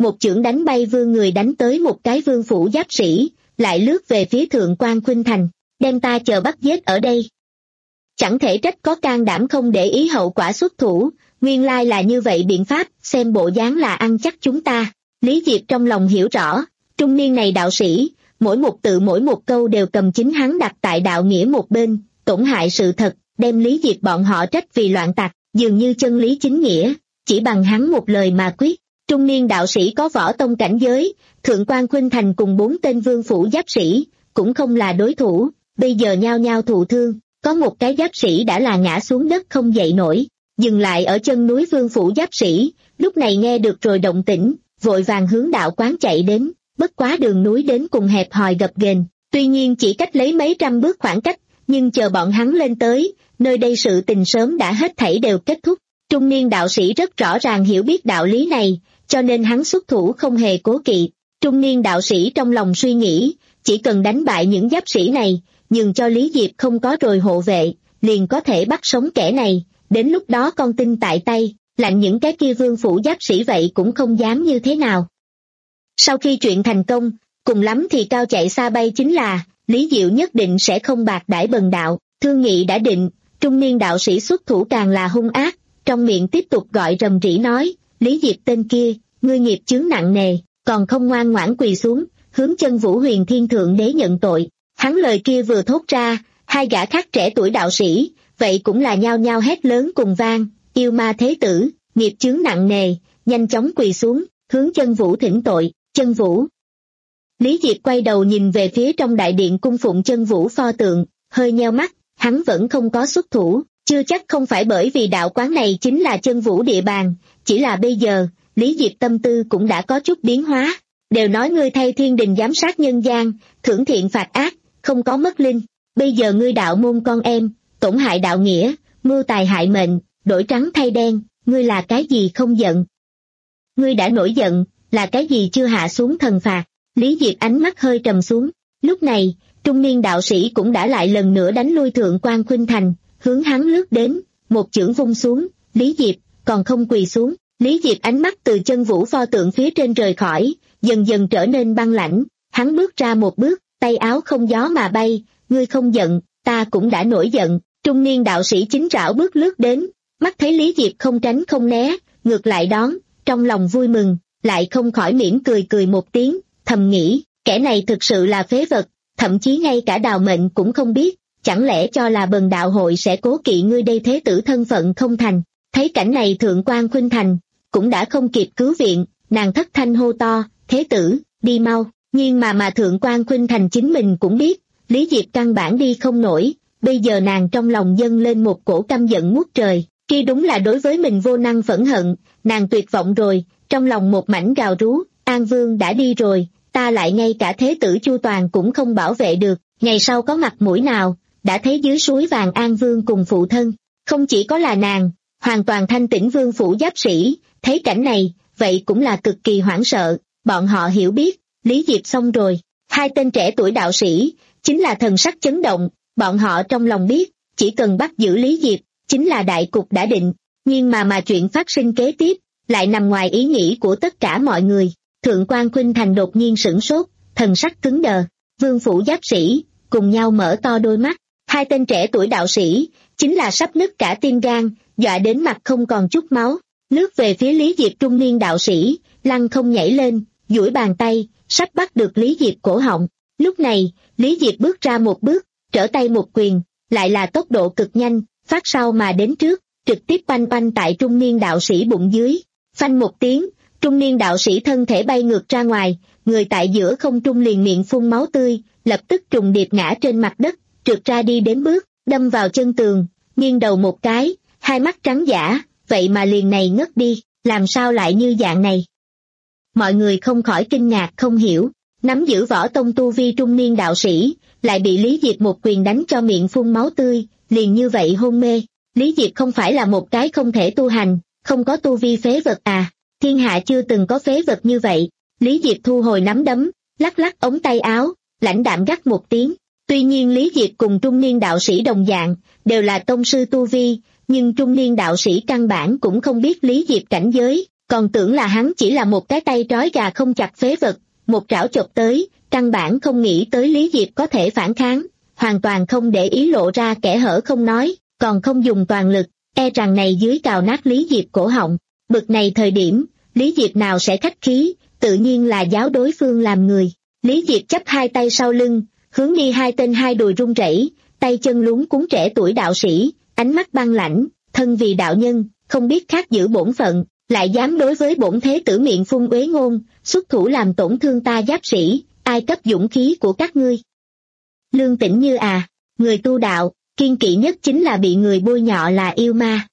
một chưởng đánh bay vương người đánh tới một cái vương phủ giáp sĩ, lại lướt về phía Thượng quan Khuynh Thành, đem ta chờ bắt giết ở đây. Chẳng thể trách có can đảm không để ý hậu quả xuất thủ, nguyên lai là như vậy biện pháp, xem bộ dáng là ăn chắc chúng ta. Lý Diệp trong lòng hiểu rõ, trung niên này đạo sĩ, mỗi một tự mỗi một câu đều cầm chính hắn đặt tại đạo nghĩa một bên, tổn hại sự thật, đem Lý Diệp bọn họ trách vì loạn tặc, dường như chân lý chính nghĩa, chỉ bằng hắn một lời mà quyết. Trung niên đạo sĩ có võ tông cảnh giới, Thượng quan Khuynh Thành cùng bốn tên vương phủ giáp sĩ, cũng không là đối thủ, bây giờ nhao nhao thụ thương, có một cái giáp sĩ đã là ngã xuống đất không dậy nổi, dừng lại ở chân núi vương phủ giáp sĩ, lúc này nghe được rồi động tĩnh, vội vàng hướng đạo quán chạy đến, bất quá đường núi đến cùng hẹp hòi gập ghềnh, tuy nhiên chỉ cách lấy mấy trăm bước khoảng cách, nhưng chờ bọn hắn lên tới, nơi đây sự tình sớm đã hết thảy đều kết thúc. Trung niên đạo sĩ rất rõ ràng hiểu biết đạo lý này, cho nên hắn xuất thủ không hề cố kỵ. Trung niên đạo sĩ trong lòng suy nghĩ, chỉ cần đánh bại những giáp sĩ này, nhường cho Lý Diệp không có rồi hộ vệ, liền có thể bắt sống kẻ này, đến lúc đó con tin tại tay, lạnh những cái kia vương phủ giáp sĩ vậy cũng không dám như thế nào. Sau khi chuyện thành công, cùng lắm thì cao chạy xa bay chính là, Lý Diệu nhất định sẽ không bạc đãi bần đạo, thương nghị đã định, trung niên đạo sĩ xuất thủ càng là hung ác, trong miệng tiếp tục gọi rầm rĩ nói, Lý Diệp tên kia, ngươi nghiệp chướng nặng nề, còn không ngoan ngoãn quỳ xuống, hướng chân Vũ Huyền Thiên Thượng Đế nhận tội. Hắn lời kia vừa thốt ra, hai gã khác trẻ tuổi đạo sĩ, vậy cũng là nhao nhao hét lớn cùng vang, yêu ma thế tử, nghiệp chướng nặng nề, nhanh chóng quỳ xuống, hướng chân Vũ thỉnh tội, chân Vũ. Lý Diệp quay đầu nhìn về phía trong đại điện cung phụng chân Vũ pho tượng, hơi nheo mắt, hắn vẫn không có xuất thủ, chưa chắc không phải bởi vì đạo quán này chính là chân Vũ địa bàn, chỉ là bây giờ, Lý Diệp tâm tư cũng đã có chút biến hóa, đều nói ngươi thay thiên đình giám sát nhân gian, thưởng thiện phạt ác, không có mất linh, bây giờ ngươi đạo môn con em, tổn hại đạo nghĩa, mưu tài hại mệnh, đổi trắng thay đen, ngươi là cái gì không giận? Ngươi đã nổi giận, là cái gì chưa hạ xuống thần phạt? Lý Diệp ánh mắt hơi trầm xuống, lúc này, trung niên đạo sĩ cũng đã lại lần nữa đánh lui Thượng quan Khuynh Thành, hướng hắn lướt đến, một chưởng vung xuống, Lý Diệp, còn không quỳ xuống. Lý Diệp ánh mắt từ chân Vũ pho tượng phía trên rời khỏi, dần dần trở nên băng lãnh, hắn bước ra một bước, tay áo không gió mà bay, ngươi không giận, ta cũng đã nổi giận. Trung niên đạo sĩ chính rảo bước lướt đến, mắt thấy Lý Diệp không tránh không né, ngược lại đón, trong lòng vui mừng, lại không khỏi mỉm cười cười một tiếng, thầm nghĩ, kẻ này thực sự là phế vật, thậm chí ngay cả đào mệnh cũng không biết, chẳng lẽ cho là bần đạo hội sẽ cố kỵ ngươi đây thế tử thân phận không thành. Thấy cảnh này Thượng quan Khuynh Thành cũng đã không kịp cứu viện, nàng thất thanh hô to, thế tử, đi mau, nhưng mà mà Thượng quan Khuynh Thành chính mình cũng biết, Lý Diệp căn bản đi không nổi, bây giờ nàng trong lòng dâng lên một cổ căm giận ngút trời, kia đúng là đối với mình vô năng phẫn hận, nàng tuyệt vọng rồi, trong lòng một mảnh gào rú, An Vương đã đi rồi, ta lại ngay cả thế tử Chu Toàn cũng không bảo vệ được, ngày sau có mặt mũi nào, đã thấy dưới suối vàng An Vương cùng phụ thân, không chỉ có là nàng, hoàn toàn thanh tĩnh vương phủ giáp sĩ, thấy cảnh này, vậy cũng là cực kỳ hoảng sợ, bọn họ hiểu biết, Lý Diệp xong rồi, hai tên trẻ tuổi đạo sĩ, chính là thần sắc chấn động, bọn họ trong lòng biết, chỉ cần bắt giữ Lý Diệp, chính là đại cục đã định, nhưng mà mà chuyện phát sinh kế tiếp, lại nằm ngoài ý nghĩ của tất cả mọi người. Thượng quan Khuynh Thành đột nhiên sửng sốt, thần sắc cứng đờ, vương phủ giáp sĩ, cùng nhau mở to đôi mắt, hai tên trẻ tuổi đạo sĩ, chính là sắp nứt cả tim gan, dọa đến mặt không còn chút máu, lướt về phía Lý Diệp trung niên đạo sĩ, lăng không nhảy lên, duỗi bàn tay, sắp bắt được Lý Diệp cổ họng. Lúc này, Lý Diệp bước ra một bước, trở tay một quyền, lại là tốc độ cực nhanh, phát sau mà đến trước, trực tiếp oanh oanh tại trung niên đạo sĩ bụng dưới. Phanh một tiếng, trung niên đạo sĩ thân thể bay ngược ra ngoài, người tại giữa không trung liền miệng phun máu tươi, lập tức trùng điệp ngã trên mặt đất, trượt ra đi đến bước, đâm vào chân tường, nghiêng đầu một cái, hai mắt trắng dã, vậy mà liền này ngất đi, làm sao lại như dạng này? Mọi người không khỏi kinh ngạc không hiểu, nắm giữ võ tông tu vi trung niên đạo sĩ, lại bị Lý Diệp một quyền đánh cho miệng phun máu tươi, liền như vậy hôn mê. Lý Diệp không phải là một cái không thể tu hành, không có tu vi phế vật à, thiên hạ chưa từng có phế vật như vậy. Lý Diệp thu hồi nắm đấm, lắc lắc ống tay áo, lãnh đạm gắt một tiếng. Tuy nhiên Lý Diệp cùng trung niên đạo sĩ đồng dạng, đều là tông sư tu vi, nhưng trung niên đạo sĩ căn bản cũng không biết Lý Diệp cảnh giới, còn tưởng là hắn chỉ là một cái tay trói gà không chặt phế vật, một trảo chộp tới, căn bản không nghĩ tới Lý Diệp có thể phản kháng, hoàn toàn không để ý lộ ra kẻ hở không nói, còn không dùng toàn lực, e rằng này dưới cào nát Lý Diệp cổ họng. Bực này thời điểm, Lý Diệp nào sẽ khách khí, tự nhiên là giáo đối phương làm người. Lý Diệp chắp hai tay sau lưng, hướng đi hai tên hai đùi run rẩy, tay chân luống cuống trẻ tuổi đạo sĩ, ánh mắt băng lãnh, thân vì đạo nhân, không biết khác giữ bổn phận, lại dám đối với bổn thế tử miệng phun uế ngôn, xuất thủ làm tổn thương ta giáp sĩ, ai cấp dũng khí của các ngươi? Lương Tĩnh Như à, người tu đạo, kiên kỵ nhất chính là bị người bôi nhọ là yêu ma.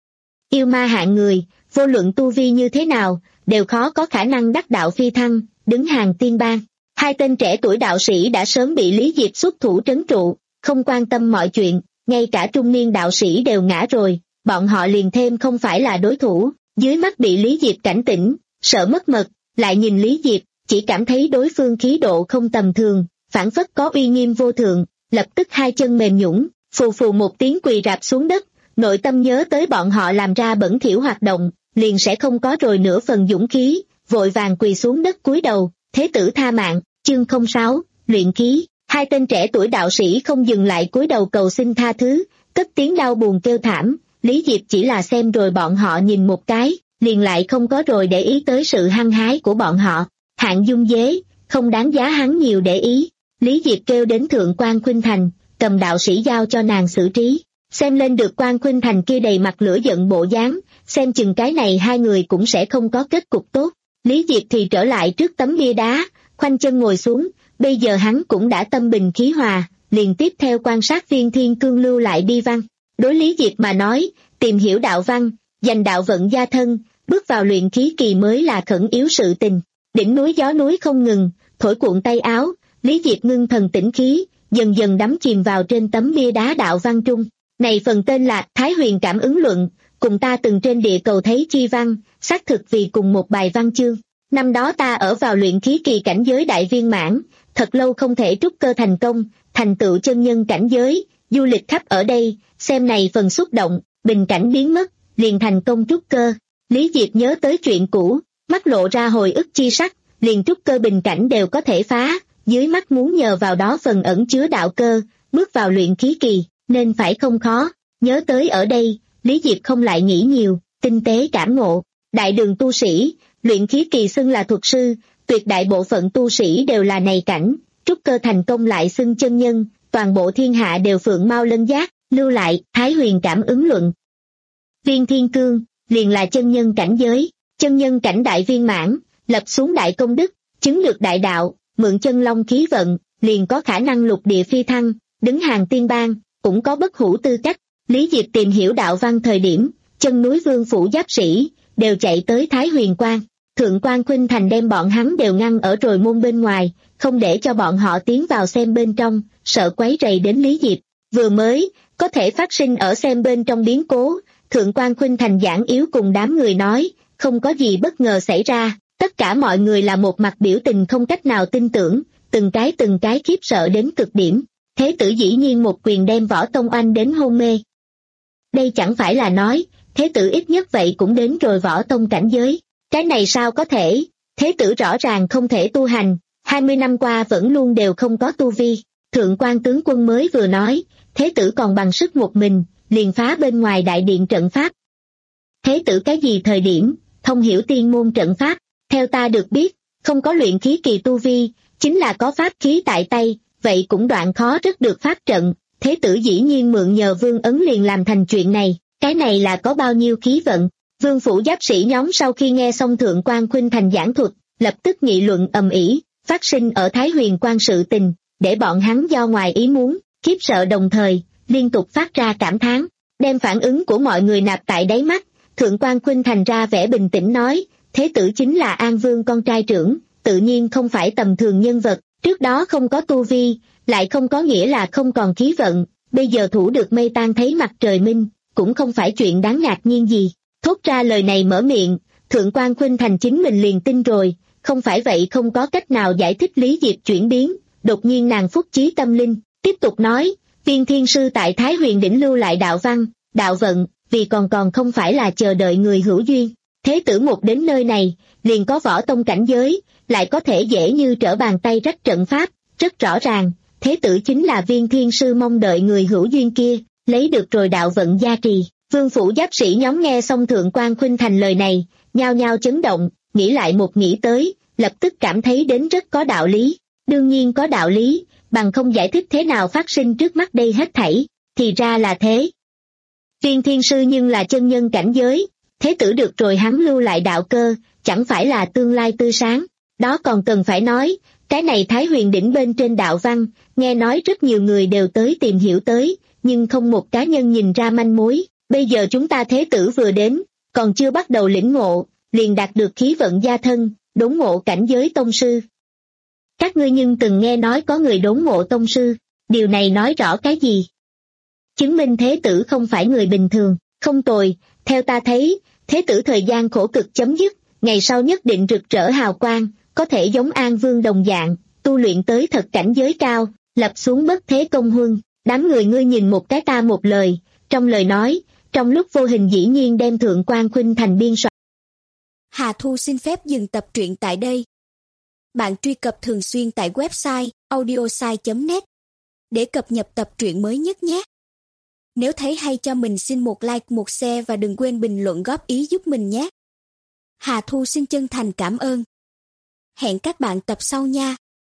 Yêu ma hạng người, vô luận tu vi như thế nào, đều khó có khả năng đắc đạo phi thăng, đứng hàng tiên bang. Hai tên trẻ tuổi đạo sĩ đã sớm bị Lý Diệp xuất thủ trấn trụ, không quan tâm mọi chuyện, ngay cả trung niên đạo sĩ đều ngã rồi, bọn họ liền thêm không phải là đối thủ, dưới mắt bị Lý Diệp cảnh tỉnh, sợ mất mật, lại nhìn Lý Diệp, chỉ cảm thấy đối phương khí độ không tầm thường, phảng phất có uy nghiêm vô thượng, lập tức hai chân mềm nhũn, phù phù một tiếng quỳ rạp xuống đất, nội tâm nhớ tới bọn họ làm ra bẩn thỉu hoạt động, liền sẽ không có rồi nửa phần dũng khí, vội vàng quỳ xuống đất cúi đầu, thế tử tha mạng, chương không sáu, luyện khí. Hai tên trẻ tuổi đạo sĩ không dừng lại cúi đầu cầu xin tha thứ, cất tiếng đau buồn kêu thảm, Lý Diệp chỉ là xem rồi bọn họ nhìn một cái, liền lại không có rồi để ý tới sự hăng hái của bọn họ. Hạng dung dế, không đáng giá hắn nhiều để ý. Lý Diệp kêu đến Thượng Quan Khuynh Thành, cầm đạo sĩ giao cho nàng xử trí. Xem lên được Quan Khuynh Thành kia đầy mặt lửa giận bộ dáng, xem chừng cái này hai người cũng sẽ không có kết cục tốt. Lý Diệp thì trở lại trước tấm bia đá, khoanh chân ngồi xuống, bây giờ hắn cũng đã tâm bình khí hòa, liền tiếp theo quan sát Viên Thiên Cương lưu lại bi văn. Đối Lý Diệp mà nói, tìm hiểu đạo văn, giành đạo vận gia thân, bước vào luyện khí kỳ mới là khẩn yếu sự tình. Đỉnh núi gió núi không ngừng, thổi cuộn tay áo, Lý Diệp ngưng thần tĩnh khí, dần dần đắm chìm vào trên tấm bia đá đạo văn trung. Này phần tên là Thái Huyền Cảm ứng luận, cùng ta từng trên địa cầu thấy chi văn, xác thực vì cùng một bài văn chương. Năm đó ta ở vào luyện khí kỳ cảnh giới đại viên mãn, thật lâu không thể trúc cơ thành công, thành tựu chân nhân cảnh giới, du lịch khắp ở đây, xem này phần xúc động, bình cảnh biến mất, liền thành công trúc cơ. Lý Diệp nhớ tới chuyện cũ, mắt lộ ra hồi ức chi sắc, liền trúc cơ bình cảnh đều có thể phá, dưới mắt muốn nhờ vào đó phần ẩn chứa đạo cơ, bước vào luyện khí kỳ, nên phải không khó. Nhớ tới ở đây, Lý Diệp không lại nghĩ nhiều, tinh tế cảm ngộ. Đại đường tu sĩ, luyện khí kỳ xưng là thuật sư, tuyệt đại bộ phận tu sĩ đều là này cảnh, trúc cơ thành công lại xưng chân nhân, toàn bộ thiên hạ đều phượng mau lân giác, lưu lại Thái Huyền Cảm ứng luận. Viên Thiên Cương, liền là chân nhân cảnh giới, chân nhân cảnh đại viên mãn, lập xuống đại công đức, chứng được đại đạo, mượn chân long khí vận, liền có khả năng lục địa phi thăng, đứng hàng tiên bang, cũng có bất hủ tư cách. Lý Diệp tìm hiểu đạo văn thời điểm, chân núi Vương phủ giáp sĩ, đều chạy tới Thái Huyền Quan. Thượng Quan Khuynh Thành đem bọn hắn đều ngăn ở rồi môn bên ngoài, không để cho bọn họ tiến vào xem bên trong, sợ quấy rầy đến Lý Diệp. Vừa mới, có thể phát sinh ở xem bên trong biến cố, Thượng Quan Khuynh Thành giảng yếu cùng đám người nói, không có gì bất ngờ xảy ra, tất cả mọi người là một mặt biểu tình không cách nào tin tưởng, từng cái từng cái khiếp sợ đến cực điểm. Thế tử dĩ nhiên một quyền đem Võ Tông Oanh đến hôn mê. Đây chẳng phải là nói, thế tử ít nhất vậy cũng đến rồi Võ Tông cảnh giới. Cái này sao có thể, thế tử rõ ràng không thể tu hành, hai mươi năm qua vẫn luôn đều không có tu vi. Thượng Quan tướng quân mới vừa nói, thế tử còn bằng sức một mình, liền phá bên ngoài đại điện trận pháp. Thế tử cái gì thời điểm, thông hiểu tiên môn trận pháp, theo ta được biết, không có luyện khí kỳ tu vi, chính là có pháp khí tại tay, vậy cũng đoạn khó rất được pháp trận. Thế tử dĩ nhiên mượn nhờ vương ấn liền làm thành chuyện này, cái này là có bao nhiêu khí vận. Vương phủ giáp sĩ nhóm sau khi nghe xong Thượng Quan Khuynh Thành giảng thuật, lập tức nghị luận ầm ĩ, phát sinh ở Thái Huyền Quan sự tình, để bọn hắn do ngoài ý muốn, khiếp sợ đồng thời, liên tục phát ra cảm thán, đem phản ứng của mọi người nạp tại đáy mắt. Thượng Quan Khuynh Thành ra vẻ bình tĩnh nói, thế tử chính là An Vương con trai trưởng, tự nhiên không phải tầm thường nhân vật, trước đó không có tu vi, lại không có nghĩa là không còn khí vận, bây giờ thủ được mây tan thấy mặt trời minh, cũng không phải chuyện đáng ngạc nhiên gì. Thốt ra lời này mở miệng, Thượng Quan Khuynh Thành chính mình liền tin rồi, không phải vậy không có cách nào giải thích Lý Diệp chuyển biến. Đột nhiên nàng phúc chí tâm linh, tiếp tục nói, Viên Thiên Sư tại Thái Huyền đỉnh lưu lại đạo văn, đạo vận, vì còn còn không phải là chờ đợi người hữu duyên. Thế tử một đến nơi này, liền có võ tông cảnh giới, lại có thể dễ như trở bàn tay rách trận pháp, rất rõ ràng, thế tử chính là viên thiên sư mong đợi người hữu duyên kia, lấy được rồi đạo vận gia trì. Vương phủ giáp sĩ nhóm nghe xong Thượng quan Khuynh Thành lời này, nhao nhao chấn động, nghĩ lại một nghĩ tới, lập tức cảm thấy đến rất có đạo lý. Đương nhiên có đạo lý, bằng không giải thích thế nào phát sinh trước mắt đây hết thảy, thì ra là thế. Viên thiên sư nhưng là chân nhân cảnh giới, thế tử được rồi hắn lưu lại đạo cơ, chẳng phải là tương lai tươi sáng. Đó còn cần phải nói, cái này Thái Huyền đỉnh bên trên đạo văn, nghe nói rất nhiều người đều tới tìm hiểu tới, nhưng không một cá nhân nhìn ra manh mối. Bây giờ chúng ta thế tử vừa đến, còn chưa bắt đầu lĩnh ngộ, liền đạt được khí vận gia thân, đốn ngộ cảnh giới tông sư. Các ngươi nhưng từng nghe nói có người đốn ngộ tông sư, điều này nói rõ cái gì? Chứng minh thế tử không phải người bình thường, không tồi, theo ta thấy, thế tử thời gian khổ cực chấm dứt, ngày sau nhất định rực rỡ hào quang, có thể giống An Vương đồng dạng, tu luyện tới thật cảnh giới cao, lập xuống bất thế công huân. Đám người ngươi nhìn một cái ta một lời, trong lời nói, trong lúc vô hình dĩ nhiên đem Thượng quan Khuynh Thành biên soạn. Hà Thu xin phép dừng tập truyện tại đây. Bạn truy cập thường xuyên tại website audiosai chấm net để cập nhật tập truyện mới nhất nhé. Nếu thấy hay cho mình xin một like, một share và đừng quên bình luận góp ý giúp mình nhé. Hà Thu xin chân thành cảm ơn. Hẹn các bạn tập sau nha.